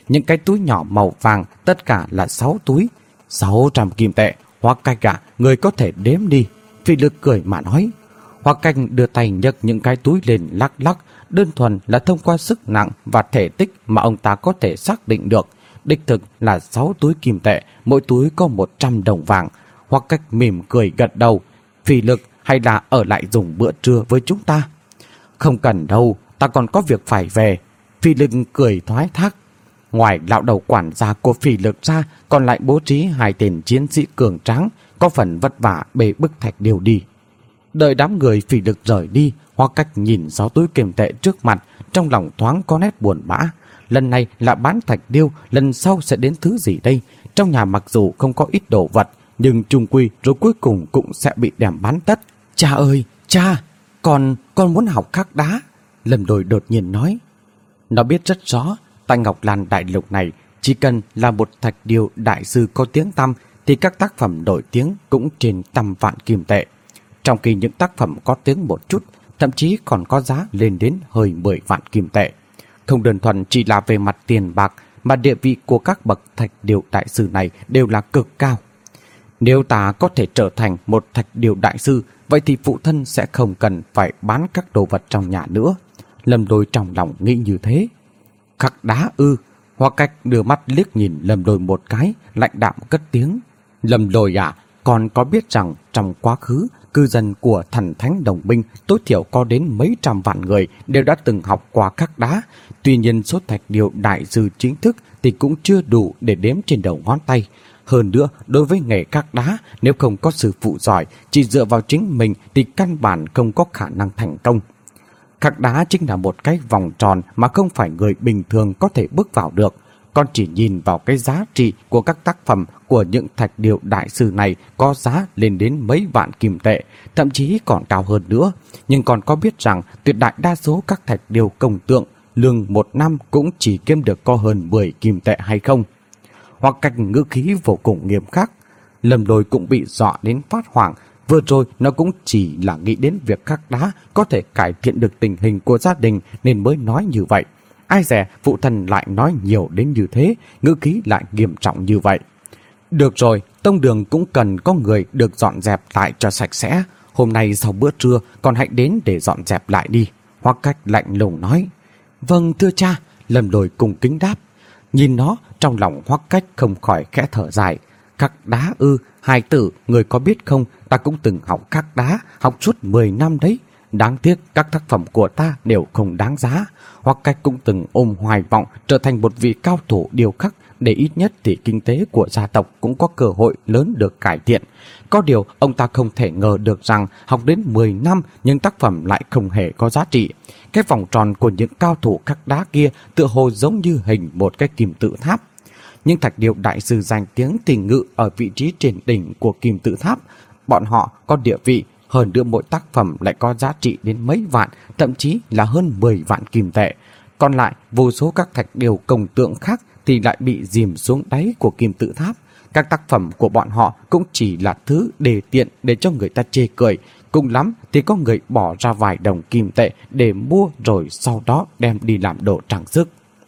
những cái túi nhỏ màu vàng, tất cả là sáu túi. Sáu trăm kim tệ, Hoắc Cách à, người có thể đếm đi. Phỉ Lực cười mà nói. Hoắc Cách đưa tay nhấc những cái túi lên lắc lắc, đơn thuần là thông qua sức nặng và thể tích mà ông ta có thể xác định được. Đích thực là sáu túi kim tệ, mỗi túi có một trăm đồng vàng. Hoắc Cách mỉm cười gật đầu. Phỉ Lực, hay là ở lại dùng bữa trưa với chúng ta? Không cần đâu, ta còn có việc phải về. Phỉ Lực cười thoái thác. Ngoài lão đầu quản gia của Phỉ Lực ra, còn lại bố trí hai tên chiến sĩ cường tráng, có phần vất vả bê bức thạch điêu đi. Đợi đám người Phỉ Lực rời đi, Hoắc Cách nhìn sáu túi kim tệ trước mặt, trong lòng thoáng có nét buồn bã. Lần này là bán thạch điêu, lần sau sẽ đến thứ gì đây? Trong nhà mặc dù không có ít đồ vật, nhưng chung quy rồi cuối cùng cũng sẽ bị đem bán tất. Cha ơi, cha, con, con muốn học khắc đá. Lâm Đồi đột nhiên nói. Nó biết rất rõ, tại Ngọc Lan Đại Lục này, chỉ cần là một thạch điêu đại sư có tiếng tăm, thì các tác phẩm nổi tiếng cũng trên trăm vạn kim tệ. Trong khi những tác phẩm có tiếng một chút, thậm chí còn có giá lên đến hơi mười vạn kim tệ. Không đơn thuần chỉ là về mặt tiền bạc, mà địa vị của các bậc thạch điêu đại sư này đều là cực cao. Nếu ta có thể trở thành một thạch điêu đại sư, vậy thì phụ thân sẽ không cần phải bán các đồ vật trong nhà nữa. Lâm Đôi trong lòng nghĩ như thế. Khắc đá ư? Hoắc Cách đưa mắt liếc nhìn Lâm Đôi một cái, lạnh đạm cất tiếng. Lâm Đôi à, con có biết rằng trong quá khứ, cư dân của Thần Thánh Đồng Minh tối thiểu có đến mấy trăm vạn người đều đã từng học qua khắc đá. Tuy nhiên số thạch điêu đại sư chính thức thì cũng chưa đủ để đếm trên đầu ngón tay. Hơn nữa, đối với nghề khắc đá, nếu không có sư phụ giỏi, chỉ dựa vào chính mình thì căn bản không có khả năng thành công. Khắc đá chính là một cái vòng tròn mà không phải người bình thường có thể bước vào được. Con chỉ nhìn vào cái giá trị của các tác phẩm của những thạch điêu đại sư này có giá lên đến mấy vạn kim tệ, thậm chí còn cao hơn nữa. Nhưng còn có biết rằng tuyệt đại đa số các thạch điêu công tượng lương một năm cũng chỉ kiếm được có hơn mười kim tệ hay không? Hoặc Cách ngữ khí vô cùng nghiêm khắc. Lâm Đôi cũng bị dọa đến phát hoảng. Vừa rồi nó cũng chỉ là nghĩ đến việc khắc đá có thể cải thiện được tình hình của gia đình nên mới nói như vậy. Ai dè phụ thân lại nói nhiều đến như thế, ngữ khí lại nghiêm trọng như vậy. Được rồi, tông đường cũng cần có người được dọn dẹp lại cho sạch sẽ. Hôm nay sau bữa trưa còn hãy đến để dọn dẹp lại đi. Hoắc Cách lạnh lùng nói. Vâng thưa cha. Lâm Đôi cung kính đáp. Nhìn nó, trong lòng Hoắc Cách không khỏi khẽ thở dài. Khắc đá ư? Hài tử, người có biết không, ta cũng từng học khắc đá, học suốt mười năm đấy. Đáng tiếc các tác phẩm của ta đều không đáng giá. Hoắc Cách cũng từng ôm hoài vọng trở thành một vị cao thủ điêu khắc, để ít nhất thì kinh tế của gia tộc cũng có cơ hội lớn được cải thiện. Có điều ông ta không thể ngờ được rằng học đến mười năm nhưng tác phẩm lại không hề có giá trị. Cái vòng tròn của những cao thủ khắc đá kia tựa hồ giống như hình một cái kim tự tháp. Nhưng thạch điêu đại sư danh tiếng thì ngự ở vị trí trên đỉnh của kim tự tháp. Bọn họ có địa vị, hơn nữa mỗi tác phẩm lại có giá trị đến mấy vạn, thậm chí là hơn mười vạn kim tệ. Còn lại, vô số các thạch điêu công tượng khác thì lại bị dìm xuống đáy của kim tự tháp. Các tác phẩm của bọn họ cũng chỉ là thứ đề tiện để cho người ta chê cười. Cùng lắm thì có người bỏ ra vài đồng kim tệ để mua rồi sau đó đem đi làm đồ trang sức.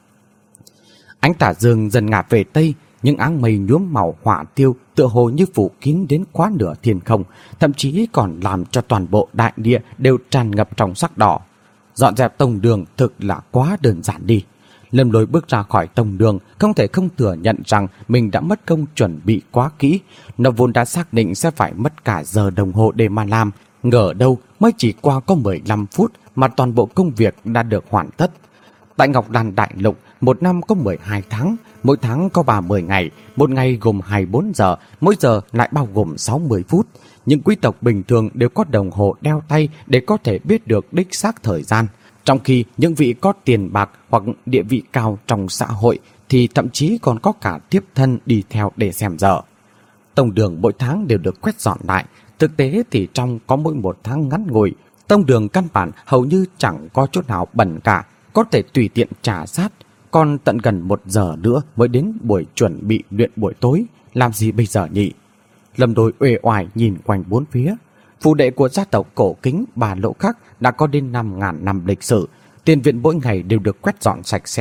Ánh tà dương dần ngả về tây, những áng mây nhuốm màu hỏa tiêu tựa hồ như phủ kín đến quá nửa thiên không, thậm chí còn làm cho toàn bộ đại địa đều tràn ngập trong sắc đỏ. Dọn dẹp tông đường thực là quá đơn giản đi. Lâm Lôi bước ra khỏi tông đường, không thể không thừa nhận rằng mình đã mất công chuẩn bị quá kỹ. Nó vốn đã xác định sẽ phải mất cả giờ đồng hồ để mà làm, ngờ đâu mới chỉ qua có mười lăm phút mà toàn bộ công việc đã được hoàn tất. Tại Ngọc Lan Đại Lục, một năm có mười hai tháng, mỗi tháng có ba mươi ngày, một ngày gồm hai mươi bốn giờ, mỗi giờ lại bao gồm sáu mươi phút. Những quý tộc bình thường đều có đồng hồ đeo tay để có thể biết được đích xác thời gian. Trong khi những vị có tiền bạc hoặc địa vị cao trong xã hội thì thậm chí còn có cả tiếp thân đi theo để xem giờ. Tông đường mỗi tháng đều được quét dọn lại. Thực tế thì trong có mỗi một tháng ngắn ngủi, tông đường căn bản hầu như chẳng có chỗ nào bẩn cả, có thể tùy tiện trà sát. Còn tận gần một giờ nữa mới đến buổi chuẩn bị luyện buổi tối, làm gì bây giờ nhỉ? Lâm Đôi uể oải nhìn quanh bốn phía. Phù đệ của gia tộc cổ kính Bà Lỗ Khắc đã có đến năm ngàn năm lịch sử. Tiền viện mỗi ngày đều được quét dọn sạch sẽ.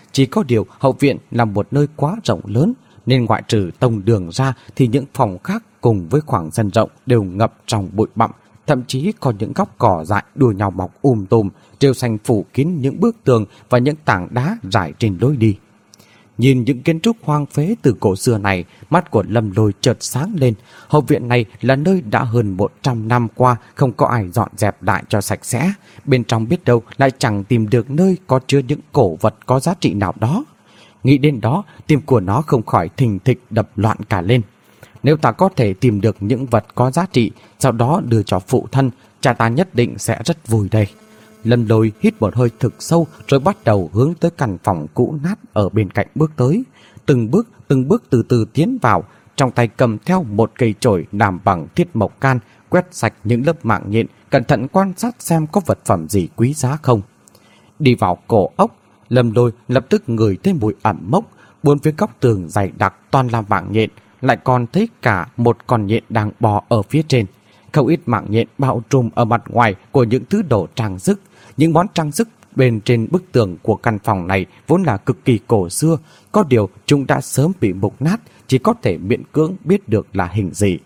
Chỉ có điều hậu viện là một nơi quá rộng lớn, nên ngoại trừ tông đường ra thì những phòng khác cùng với khoảng sân rộng đều ngập trong bụi bặm, thậm chí còn những góc cỏ dại đua nhau mọc um tùm, rêu xanh phủ kín những bức tường và những tảng đá rải trên lối đi. Nhìn những kiến trúc hoang phế từ cổ xưa này, mắt của Lâm Lôi chợt sáng lên. Hậu viện này là nơi đã hơn một trăm năm qua không có ai dọn dẹp lại cho sạch sẽ. Bên trong biết đâu lại chẳng tìm được nơi có chứa những cổ vật có giá trị nào đó. Nghĩ đến đó, tim của nó không khỏi thình thịch đập loạn cả lên. Nếu ta có thể tìm được những vật có giá trị, sau đó đưa cho phụ thân, cha ta nhất định sẽ rất vui đây. Lâm Lôi hít một hơi thực sâu rồi bắt đầu hướng tới căn phòng cũ nát ở bên cạnh bước tới. Từng bước, từng bước từ từ tiến vào, trong tay cầm theo một cây chổi làm bằng thiết mộc can, quét sạch những lớp mạng nhện, cẩn thận quan sát xem có vật phẩm gì quý giá không. Đi vào cổ ốc, Lâm Lôi lập tức ngửi thấy mùi ẩm mốc, bốn phía góc tường dày đặc toàn là mạng nhện, lại còn thấy cả một con nhện đang bò ở phía trên. Không ít mạng nhện bao trùm ở mặt ngoài của những thứ đồ trang sức. Những món trang sức bên trên bức tường của căn phòng này vốn là cực kỳ cổ xưa, có điều chúng đã sớm bị mục nát, chỉ có thể miễn cưỡng biết được là hình gì.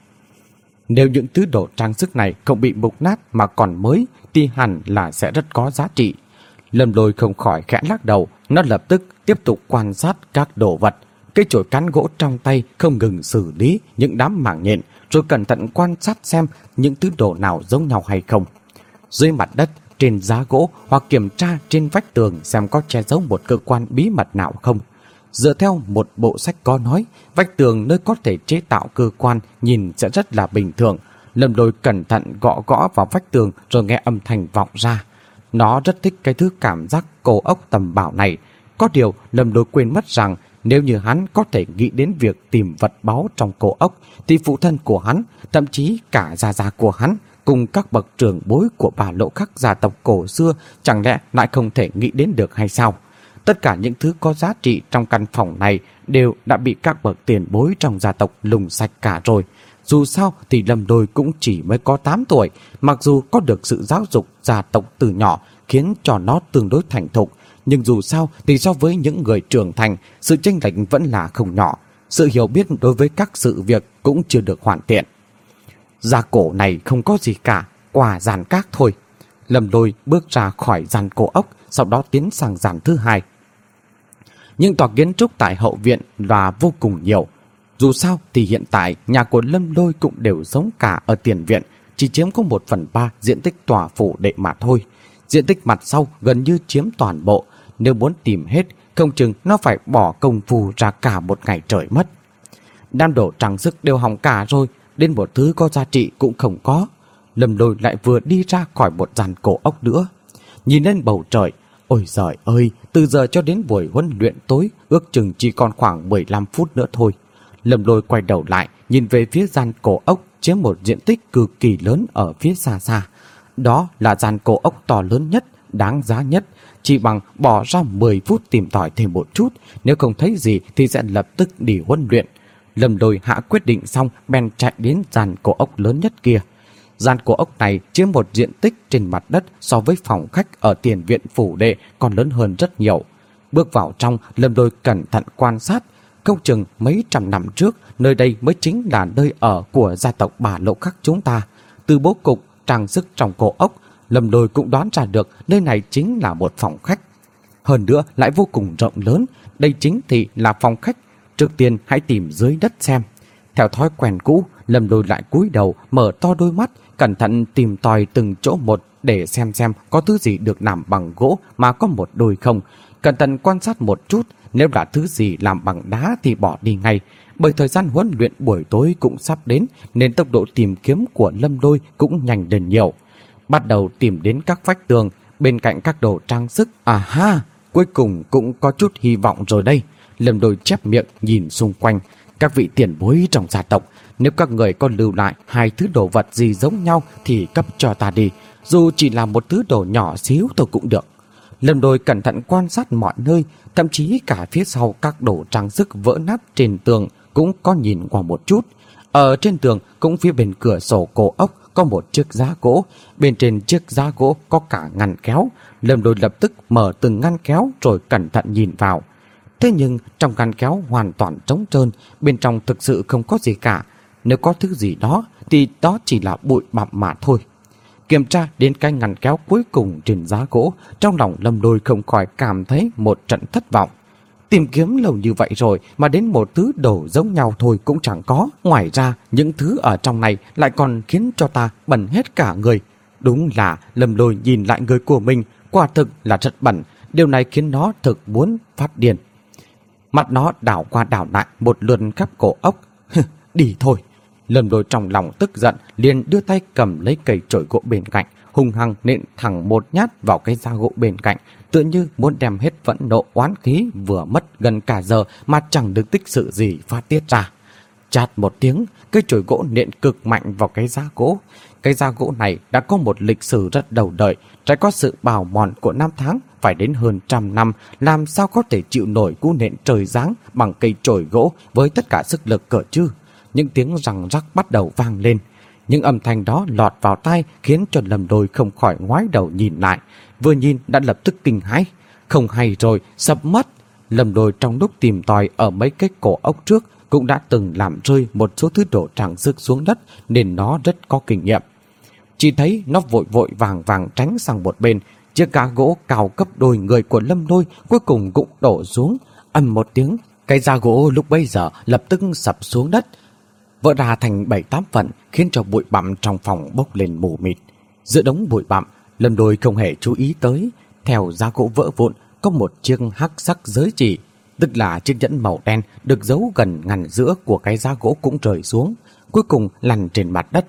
Nếu những thứ đồ trang sức này không bị mục nát mà còn mới thì hẳn là sẽ rất có giá trị. Lâm Lôi không khỏi khẽ lắc đầu, nó lập tức tiếp tục quan sát các đồ vật. Cây chổi cán gỗ trong tay không ngừng xử lý những đám mảng nhện, rồi cẩn thận quan sát xem những thứ đồ nào giống nhau hay không. Dưới mặt đất, trên giá gỗ hoặc kiểm tra trên vách tường xem có che giấu một cơ quan bí mật nào không. Dựa theo một bộ sách có nói, vách tường nơi có thể chế tạo cơ quan nhìn sẽ rất là bình thường. Lâm Lôi cẩn thận gõ gõ vào vách tường rồi nghe âm thanh vọng ra. Nó rất thích cái thứ cảm giác cổ ốc tầm bảo này. Có điều Lâm Lôi quên mất rằng nếu như hắn có thể nghĩ đến việc tìm vật báu trong cổ ốc thì phụ thân của hắn, thậm chí cả gia gia của hắn cùng các bậc trưởng bối của bà Lộ Khắc gia tộc cổ xưa chẳng lẽ lại không thể nghĩ đến được hay sao? Tất cả những thứ có giá trị trong căn phòng này đều đã bị các bậc tiền bối trong gia tộc lùng sạch cả rồi. Dù sao thì Lâm Lôi cũng chỉ mới có tám tuổi, mặc dù có được sự giáo dục gia tộc từ nhỏ khiến cho nó tương đối thành thục, nhưng dù sao thì so với những người trưởng thành, sự chênh lệch vẫn là không nhỏ. Sự hiểu biết đối với các sự việc cũng chưa được hoàn thiện. Gia cổ này không có gì cả, quả giàn các thôi. Lâm Lôi bước ra khỏi giàn cổ ốc, sau đó tiến sang giàn thứ hai. Những tòa kiến trúc tại hậu viện là vô cùng nhiều. Dù sao thì hiện tại nhà của Lâm Lôi cũng đều giống cả ở tiền viện, chỉ chiếm có một phần ba diện tích tòa phủ đệ mà thôi. Diện tích mặt sau gần như chiếm toàn bộ. Nếu muốn tìm hết, không chừng nó phải bỏ công phu ra cả một ngày trời mất. Đám đồ trang sức đều hỏng cả rồi, đến một thứ có giá trị cũng không có. Lâm Lôi lại vừa đi ra khỏi một dàn cổ ốc nữa. Nhìn lên bầu trời, ôi giời ơi, từ giờ cho đến buổi huấn luyện tối ước chừng chỉ còn khoảng mười lăm phút nữa thôi. Lâm Lôi quay đầu lại, nhìn về phía dàn cổ ốc chiếm một diện tích cực kỳ lớn ở phía xa xa. Đó là dàn cổ ốc to lớn nhất, đáng giá nhất, chỉ bằng bỏ ra mười phút tìm tòi thêm một chút, nếu không thấy gì thì sẽ lập tức đi huấn luyện. Lâm Lôi hạ quyết định xong bèn chạy đến dàn cổ ốc lớn nhất kia. Dàn cổ ốc này chiếm một diện tích trên mặt đất so với phòng khách ở tiền viện phủ đệ còn lớn hơn rất nhiều. Bước vào trong, Lâm Lôi cẩn thận quan sát, không chừng mấy trăm năm trước nơi đây mới chính là nơi ở của gia tộc bà Lộ Khắc chúng ta. Từ bố cục trang sức trong cổ ốc, Lâm Lôi cũng đoán ra được nơi này chính là một phòng khách. Hơn nữa lại vô cùng rộng lớn, đây chính thì là phòng khách. Trước tiên hãy tìm dưới đất xem. Theo thói quen cũ, Lâm Lôi lại cúi đầu mở to đôi mắt, cẩn thận tìm tòi từng chỗ một để xem xem có thứ gì được làm bằng gỗ mà có một đôi không. Cẩn thận quan sát một chút, nếu là thứ gì làm bằng đá thì bỏ đi ngay. Bởi thời gian huấn luyện buổi tối cũng sắp đến nên tốc độ tìm kiếm của Lâm Lôi cũng nhanh lên nhiều. Bắt đầu tìm đến các vách tường, bên cạnh các đồ trang sức. À ha, cuối cùng cũng có chút hy vọng rồi đây. Lâm Lôi chép miệng nhìn xung quanh. Các vị tiền bối trong gia tộc, nếu các người còn lưu lại hai thứ đồ vật gì giống nhau thì cấp cho ta đi. Dù chỉ là một thứ đồ nhỏ xíu thôi cũng được. Lâm Lôi cẩn thận quan sát mọi nơi, thậm chí cả phía sau các đồ trang sức vỡ nát trên tường cũng có nhìn qua một chút. Ở trên tường cũng phía bên cửa sổ cổ ốc có một chiếc giá gỗ, bên trên chiếc giá gỗ có cả ngăn kéo. Lâm Lôi lập tức mở từng ngăn kéo rồi cẩn thận nhìn vào. Thế nhưng trong ngăn kéo hoàn toàn trống trơn, bên trong thực sự không có gì cả. Nếu có thứ gì đó thì đó chỉ là bụi bặm mà thôi. Kiểm tra đến cái ngăn kéo cuối cùng trên giá gỗ, trong lòng Lâm Lôi không khỏi cảm thấy một trận thất vọng. Tìm kiếm lâu như vậy rồi mà đến một thứ đồ giống nhau thôi cũng chẳng có. Ngoài ra những thứ ở trong này lại còn khiến cho ta bẩn hết cả người. Đúng là Lâm Lôi nhìn lại người của mình, quả thực là rất bẩn. Điều này khiến nó thực muốn phát điên. Mặt nó đảo qua đảo lại một lượt khắp cổ ốc. Đi thôi. Lâm Lôi trong lòng tức giận, liền đưa tay cầm lấy cây chổi gỗ bên cạnh, hung hăng nện thẳng một nhát vào cái giá gỗ bên cạnh, tựa như muốn đem hết phẫn nộ oán khí vừa mất gần cả giờ mà chẳng được tích sự gì phát tiết ra. Chát một tiếng, cây chổi gỗ nện cực mạnh vào cái giá gỗ. Cái giá gỗ này đã có một lịch sử rất đầu đời, trải qua sự bào mòn của năm tháng phải đến hơn trăm năm, làm sao có thể chịu nổi cú nện trời giáng bằng cây chổi gỗ với tất cả sức lực cỡ chứ. Những tiếng răng rắc bắt đầu vang lên. Những âm thanh đó lọt vào tai khiến cho Lâm Lôi không khỏi ngoái đầu nhìn lại. Vừa nhìn đã lập tức kinh hãi. Không hay rồi, sập mất. Lâm Lôi trong lúc tìm tòi ở mấy cái cổ ốc trước cũng đã từng làm rơi một số thứ đồ trang sức xuống đất, nên nó rất có kinh nghiệm. Chỉ thấy nó vội vội vàng vàng tránh sang một bên. Chiếc gã gỗ cao cấp đôi người của Lâm Lôi cuối cùng cũng đổ xuống. Ầm một tiếng, cái giá gỗ lúc bấy giờ lập tức sập xuống đất, vỡ ra thành bảy tám phần, khiến cho bụi bặm trong phòng bốc lên mù mịt. Giữa đống bụi bặm, Lâm Lôi không hề chú ý tới, theo giá gỗ vỡ vụn có một chiếc hắc sắc giới chỉ, tức là chiếc nhẫn màu đen được giấu gần ngăn giữa của cái giá gỗ cũng rơi xuống, cuối cùng lăn trên mặt đất.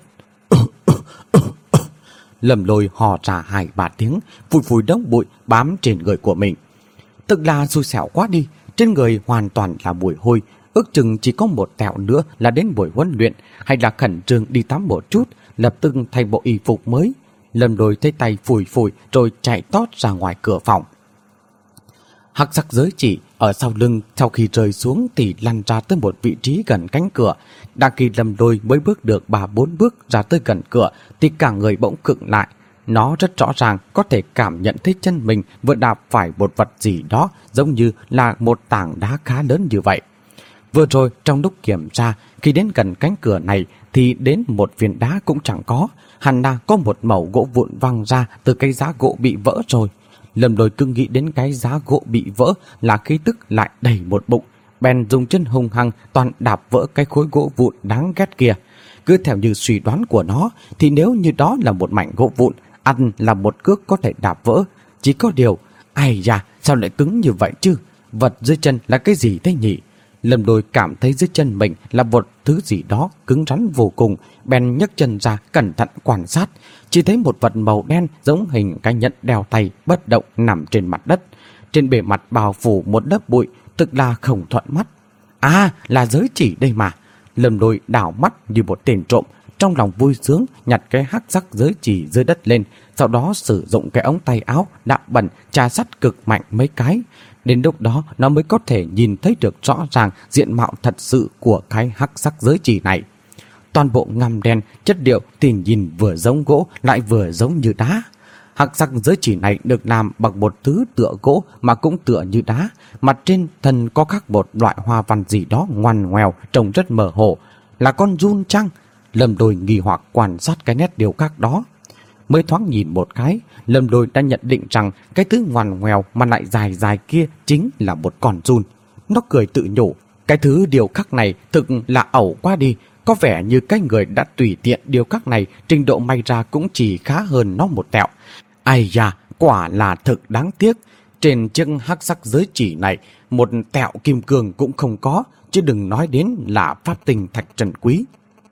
Lâm Lôi hò ra hai ba tiếng, phủi phủi đống bụi bám trên người của mình. Tức là xui xẻo quá đi, trên người hoàn toàn là mùi hôi. Ước chừng chỉ có một tẹo nữa là đến buổi huấn luyện, hay là khẩn trương đi tắm một chút, lập tức thay bộ y phục mới. Lâm Lôi thấy tay phủi phủi rồi chạy tót ra ngoài cửa phòng. Hắc sắc giới chỉ ở sau lưng sau khi rơi xuống thì lăn ra tới một vị trí gần cánh cửa. Đang khi Lâm Lôi mới bước được ba bốn bước ra tới gần cửa thì cả người bỗng khựng lại. Nó rất rõ ràng có thể cảm nhận thấy chân mình vừa đạp phải một vật gì đó, giống như là một tảng đá khá lớn như vậy. Vừa rồi trong lúc kiểm tra, khi đến gần cánh cửa này thì đến một viên đá cũng chẳng có, hẳn là có một mẩu gỗ vụn văng ra từ cái giá gỗ bị vỡ rồi. Lâm Lôi cứ nghĩ đến cái giá gỗ bị vỡ là khí tức lại đầy một bụng, bèn dùng chân hung hăng toàn đạp vỡ cái khối gỗ vụn đáng ghét kia. Cứ theo như suy đoán của nó thì nếu như đó là một mảnh gỗ vụn, ăn là một cước có thể đạp vỡ. Chỉ có điều, ai da, sao lại cứng như vậy chứ? Vật dưới chân là cái gì thế nhỉ? Lâm Lôi cảm thấy dưới chân mình là một thứ gì đó cứng rắn vô cùng, bèn nhấc chân ra cẩn thận quan sát. Chỉ thấy một vật màu đen giống hình cái nhẫn đeo tay bất động nằm trên mặt đất. Trên bề mặt bao phủ một lớp bụi, tức là không thuận mắt. À, là giới chỉ đây mà. Lâm Lôi đảo mắt như một tên trộm, trong lòng vui sướng nhặt cái hắc sắc giới chỉ dưới đất lên, sau đó sử dụng cái ống tay áo đã bẩn chà sắt cực mạnh mấy cái. Đến lúc đó nó mới có thể nhìn thấy được rõ ràng diện mạo thật sự của cái hắc sắc giới chỉ này. Toàn bộ ngăm đen, chất liệu thì nhìn vừa giống gỗ lại vừa giống như đá. Hắc sắc giới chỉ này được làm bằng một thứ tựa gỗ mà cũng tựa như đá. Mặt trên thân có khắc một loại hoa văn gì đó ngoằn ngoèo, trông rất mơ hồ. Là con giun chăng? Lâm Lôi nghi hoặc quan sát cái nét điều khác đó. Mới thoáng nhìn một cái, Lâm Lôi đã nhận định rằng cái thứ ngoằn ngoèo mà lại dài dài kia chính là một con giun. Nó cười tự nhủ, cái thứ điều khắc này thực là ẩu quá đi. Có vẻ như cái người đã tùy tiện điều khắc này, trình độ may ra cũng chỉ khá hơn nó một tẹo. Ai da, quả là thực đáng tiếc. Trên chiếc hắc sắc giới chỉ này, một tẹo kim cương cũng không có, chứ đừng nói đến là pháp tinh thạch trần quý.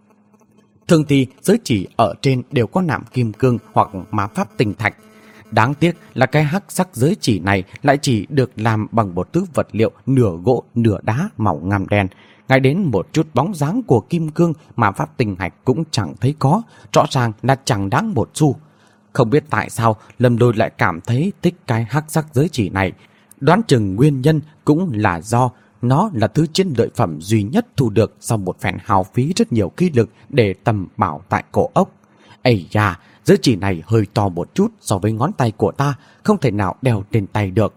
Thường thì giới chỉ ở trên đều có nạm kim cương hoặc ma pháp tinh thạch. Đáng tiếc là cái hắc sắc giới chỉ này lại chỉ được làm bằng một thứ vật liệu nửa gỗ nửa đá màu ngăm đen. Ngay đến một chút bóng dáng của kim cương mà pháp tinh thạch cũng chẳng thấy có, rõ ràng là chẳng đáng một xu. Không biết tại sao Lâm Lôi lại cảm thấy thích cái hắc sắc giới chỉ này. Đoán chừng nguyên nhân cũng là do nó là thứ chiến lợi phẩm duy nhất thu được sau một phen hao phí rất nhiều khí lực để tầm bảo tại cổ ốc. Ây da, giới chỉ này hơi to một chút so với ngón tay của ta, không thể nào đeo trên tay được.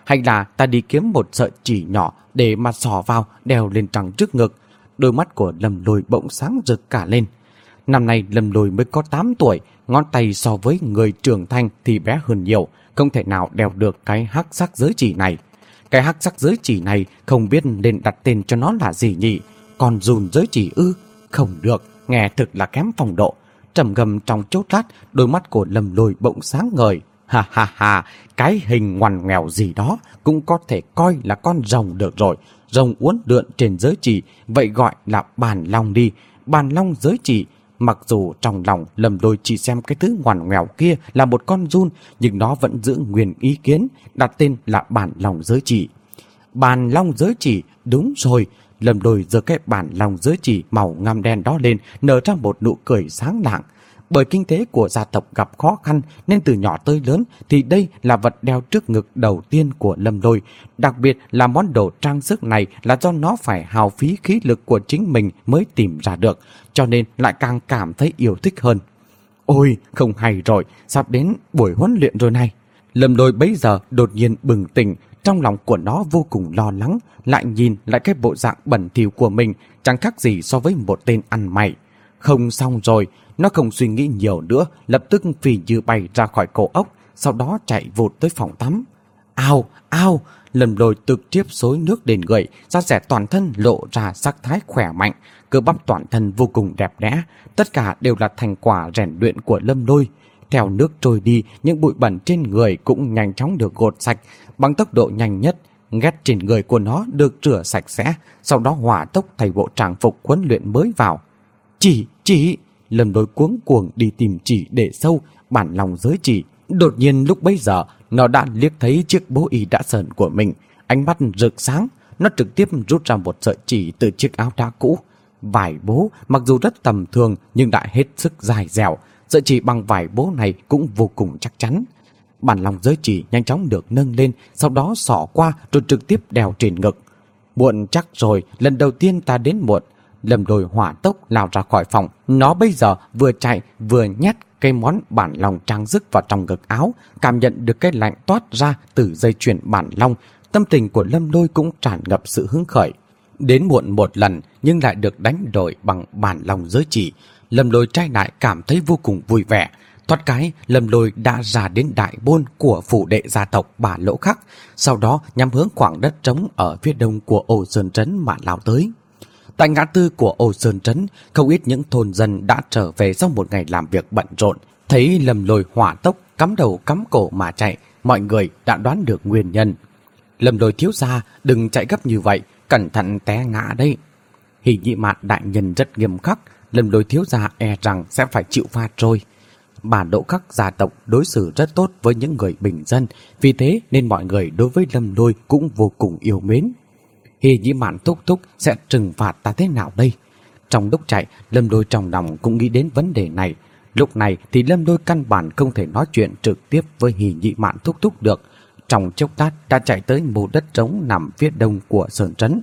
Hay là ta đi kiếm một sợi chỉ nhỏ để mà xỏ vào đeo lên trăng trước ngực? Đôi mắt của Lâm Lôi bỗng sáng rực cả lên. Năm nay Lâm Lôi mới có tám tuổi, ngón tay so với người trưởng thành thì bé hơn nhiều, không thể nào đeo được cái hắc sắc giới chỉ này. Cái hắc sắc giới chỉ này không biết nên đặt tên cho nó là gì nhỉ? Còn dùn giới chỉ ư? Không được, nghe thực là kém phong độ. Trầm ngâm trong chốc lát, đôi mắt của Lâm Lôi bỗng sáng ngời. Ha ha ha, cái hình ngoằn ngoèo gì đó cũng có thể coi là con rồng được rồi. Rồng uốn lượn trên giới chỉ, vậy gọi là bàn long đi. Bàn long giới chỉ. Mặc dù trong lòng Lâm Lôi chỉ xem cái thứ ngoằn ngoèo kia là một con giun, nhưng nó vẫn giữ nguyên ý kiến, đặt tên là bàn long giới chỉ. Bàn long giới chỉ, đúng rồi. Lâm Lôi giơ cái bàn long giới chỉ màu ngăm đen đó lên, nở ra một nụ cười sáng lạng. Bởi kinh tế của gia tộc gặp khó khăn nên từ nhỏ tới lớn thì đây là vật đeo trước ngực đầu tiên của Lâm Lôi. Đặc biệt là món đồ trang sức này là do nó phải hao phí khí lực của chính mình mới tìm ra được, cho nên lại càng cảm thấy yêu thích hơn. Ôi, không hay rồi, sắp đến buổi huấn luyện rồi này. Lâm Lôi bấy giờ đột nhiên bừng tỉnh, trong lòng của nó vô cùng lo lắng, lại nhìn lại cái bộ dạng bẩn thỉu của mình, chẳng khác gì so với một tên ăn mày. Không xong rồi, nó không suy nghĩ nhiều nữa, lập tức phi như bay ra khỏi cổ ốc, sau đó chạy vụt tới phòng tắm. Ao, ao, Lâm Lôi trực tiếp xối nước đến người, da dẻ toàn thân lộ ra sắc thái khỏe mạnh, cơ bắp toàn thân vô cùng đẹp đẽ, tất cả đều là thành quả rèn luyện của Lâm Lôi. Theo nước trôi đi, những bụi bẩn trên người cũng nhanh chóng được gột sạch bằng tốc độ nhanh nhất. Ghét trên người của nó được rửa sạch sẽ, sau đó hỏa tốc thay bộ trang phục huấn luyện mới vào. Chỉ, chỉ, Lâm Lôi cuống cuồng đi tìm chỉ để sâu, bản lòng giới chỉ. Đột nhiên lúc bấy giờ, nó đã liếc thấy chiếc bố y đã sờn của mình, ánh mắt rực sáng, nó trực tiếp rút ra một sợi chỉ từ chiếc áo đã cũ. Vải bố mặc dù rất tầm thường nhưng đã hết sức dài dẻo, sợi chỉ bằng vải bố này cũng vô cùng chắc chắn. Bản lòng giới chỉ nhanh chóng được nâng lên, sau đó xỏ qua rồi trực tiếp đeo trên ngực. Muộn chắc rồi, lần đầu tiên ta đến muộn. Lâm Lôi hỏa tốc lao ra khỏi phòng. Nó bây giờ vừa chạy vừa nhét cái món bản lòng trang sức vào trong ngực áo, cảm nhận được cái lạnh toát ra từ dây chuyền bản long. Tâm tình của Lâm Lôi cũng tràn ngập sự hứng khởi. Đến muộn một lần nhưng lại được đánh đổi bằng bản lòng giới chỉ, Lâm Lôi trai lại cảm thấy vô cùng vui vẻ. Thoát cái, Lâm Lôi đã ra đến đại môn của phủ đệ gia tộc Bà Lỗ Khắc, sau đó nhắm hướng khoảng đất trống ở phía đông của Ô Sơn Trấn mà lao tới. Tại ngã tư của Ô Sơn Trấn, không ít những thôn dân đã trở về sau một ngày làm việc bận rộn. Thấy Lâm Lôi hỏa tốc cắm đầu cắm cổ mà chạy, mọi người đã đoán được nguyên nhân. Lâm Lôi thiếu gia, đừng chạy gấp như vậy, cẩn thận té ngã đây. Hỉ Nhị Mạn đại nhân rất nghiêm khắc, Lâm Lôi thiếu gia e rằng sẽ phải chịu phạt rồi. Bà Lỗ Khắc gia tộc đối xử rất tốt với những người bình dân, vì thế nên mọi người đối với Lâm Lôi cũng vô cùng yêu mến. Hỉ Nhị Mạn thúc thúc sẽ trừng phạt ta thế nào đây? Trong lúc chạy, Lâm Lôi trong lòng cũng nghĩ đến vấn đề này. Lúc này thì Lâm Lôi căn bản không thể nói chuyện trực tiếp với Hỉ Nhị Mạn thúc thúc được. Trong chốc lát đã chạy tới mô đất trống nằm phía đông của Sơn Trấn.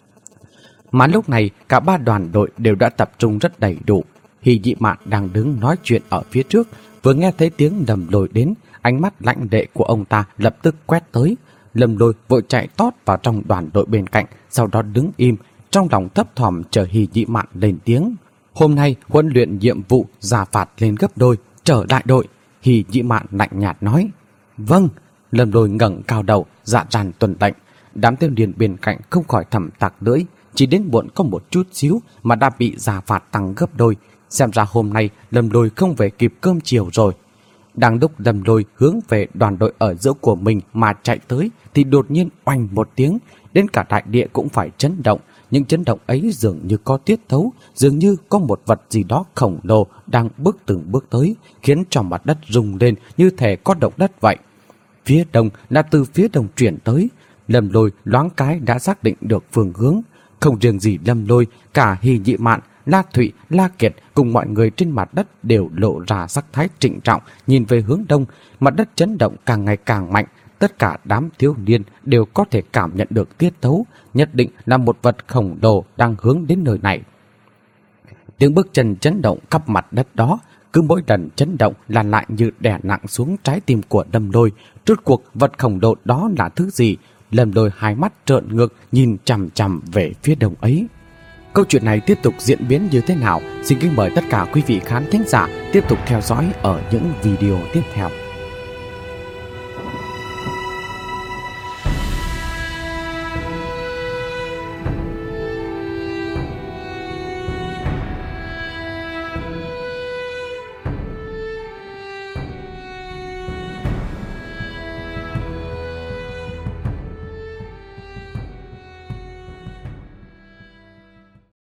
Mà lúc này cả ba đoàn đội đều đã tập trung rất đầy đủ. Hỉ Nhị Mạn đang đứng nói chuyện ở phía trước, vừa nghe thấy tiếng Lâm Lôi đến, ánh mắt lạnh lệ của ông ta lập tức quét tới. Lâm Lôi vội chạy tót vào trong đoàn đội bên cạnh, sau đó đứng im, trong lòng thấp thỏm chờ Hỉ Nhị Mạn lên tiếng. Hôm nay huấn luyện nhiệm vụ gia phạt lên gấp đôi, trở đại đội. Hỉ Nhị Mạn lạnh nhạt nói. Vâng. Lâm Lôi ngẩng cao đầu, dạ dàn tuân lệnh. Đám tiêu điền bên cạnh không khỏi thầm tặc lưỡi, chỉ đến muộn có một chút xíu mà đã bị gia phạt tăng gấp đôi. Xem ra hôm nay Lâm Lôi không về kịp cơm chiều rồi. Đang lúc Lâm Lôi hướng về đoàn đội ở giữa của mình mà chạy tới thì đột nhiên oanh một tiếng, đến cả đại địa cũng phải chấn động. Những chấn động ấy dường như có tiết thấu, dường như có một vật gì đó khổng lồ đang bước từng bước tới, khiến cho mặt đất rung lên như thể có động đất vậy. Phía đông là từ phía đông chuyển tới. Lâm Lôi loáng cái đã xác định được phương hướng. Không riêng gì Lâm Lôi, cả Hỉ Nhị Mạn, La Thụy, La Kiệt cùng mọi người trên mặt đất đều lộ ra sắc thái trịnh trọng, nhìn về hướng đông. Mặt đất chấn động càng ngày càng mạnh. Tất cả đám thiếu niên đều có thể cảm nhận được tiết tấu, nhất định là một vật khổng lồ đang hướng đến nơi này. Tiếng bước chân chấn động khắp mặt đất đó, cứ mỗi lần chấn động là lại như đè nặng xuống trái tim của Lâm Lôi. Rốt cuộc vật khổng lồ đó là thứ gì? Lâm Lôi hai mắt trợn ngược nhìn chằm chằm về phía đông ấy. Câu chuyện này tiếp tục diễn biến như thế nào? Xin kính mời tất cả quý vị khán thính giả tiếp tục theo dõi ở những video tiếp theo.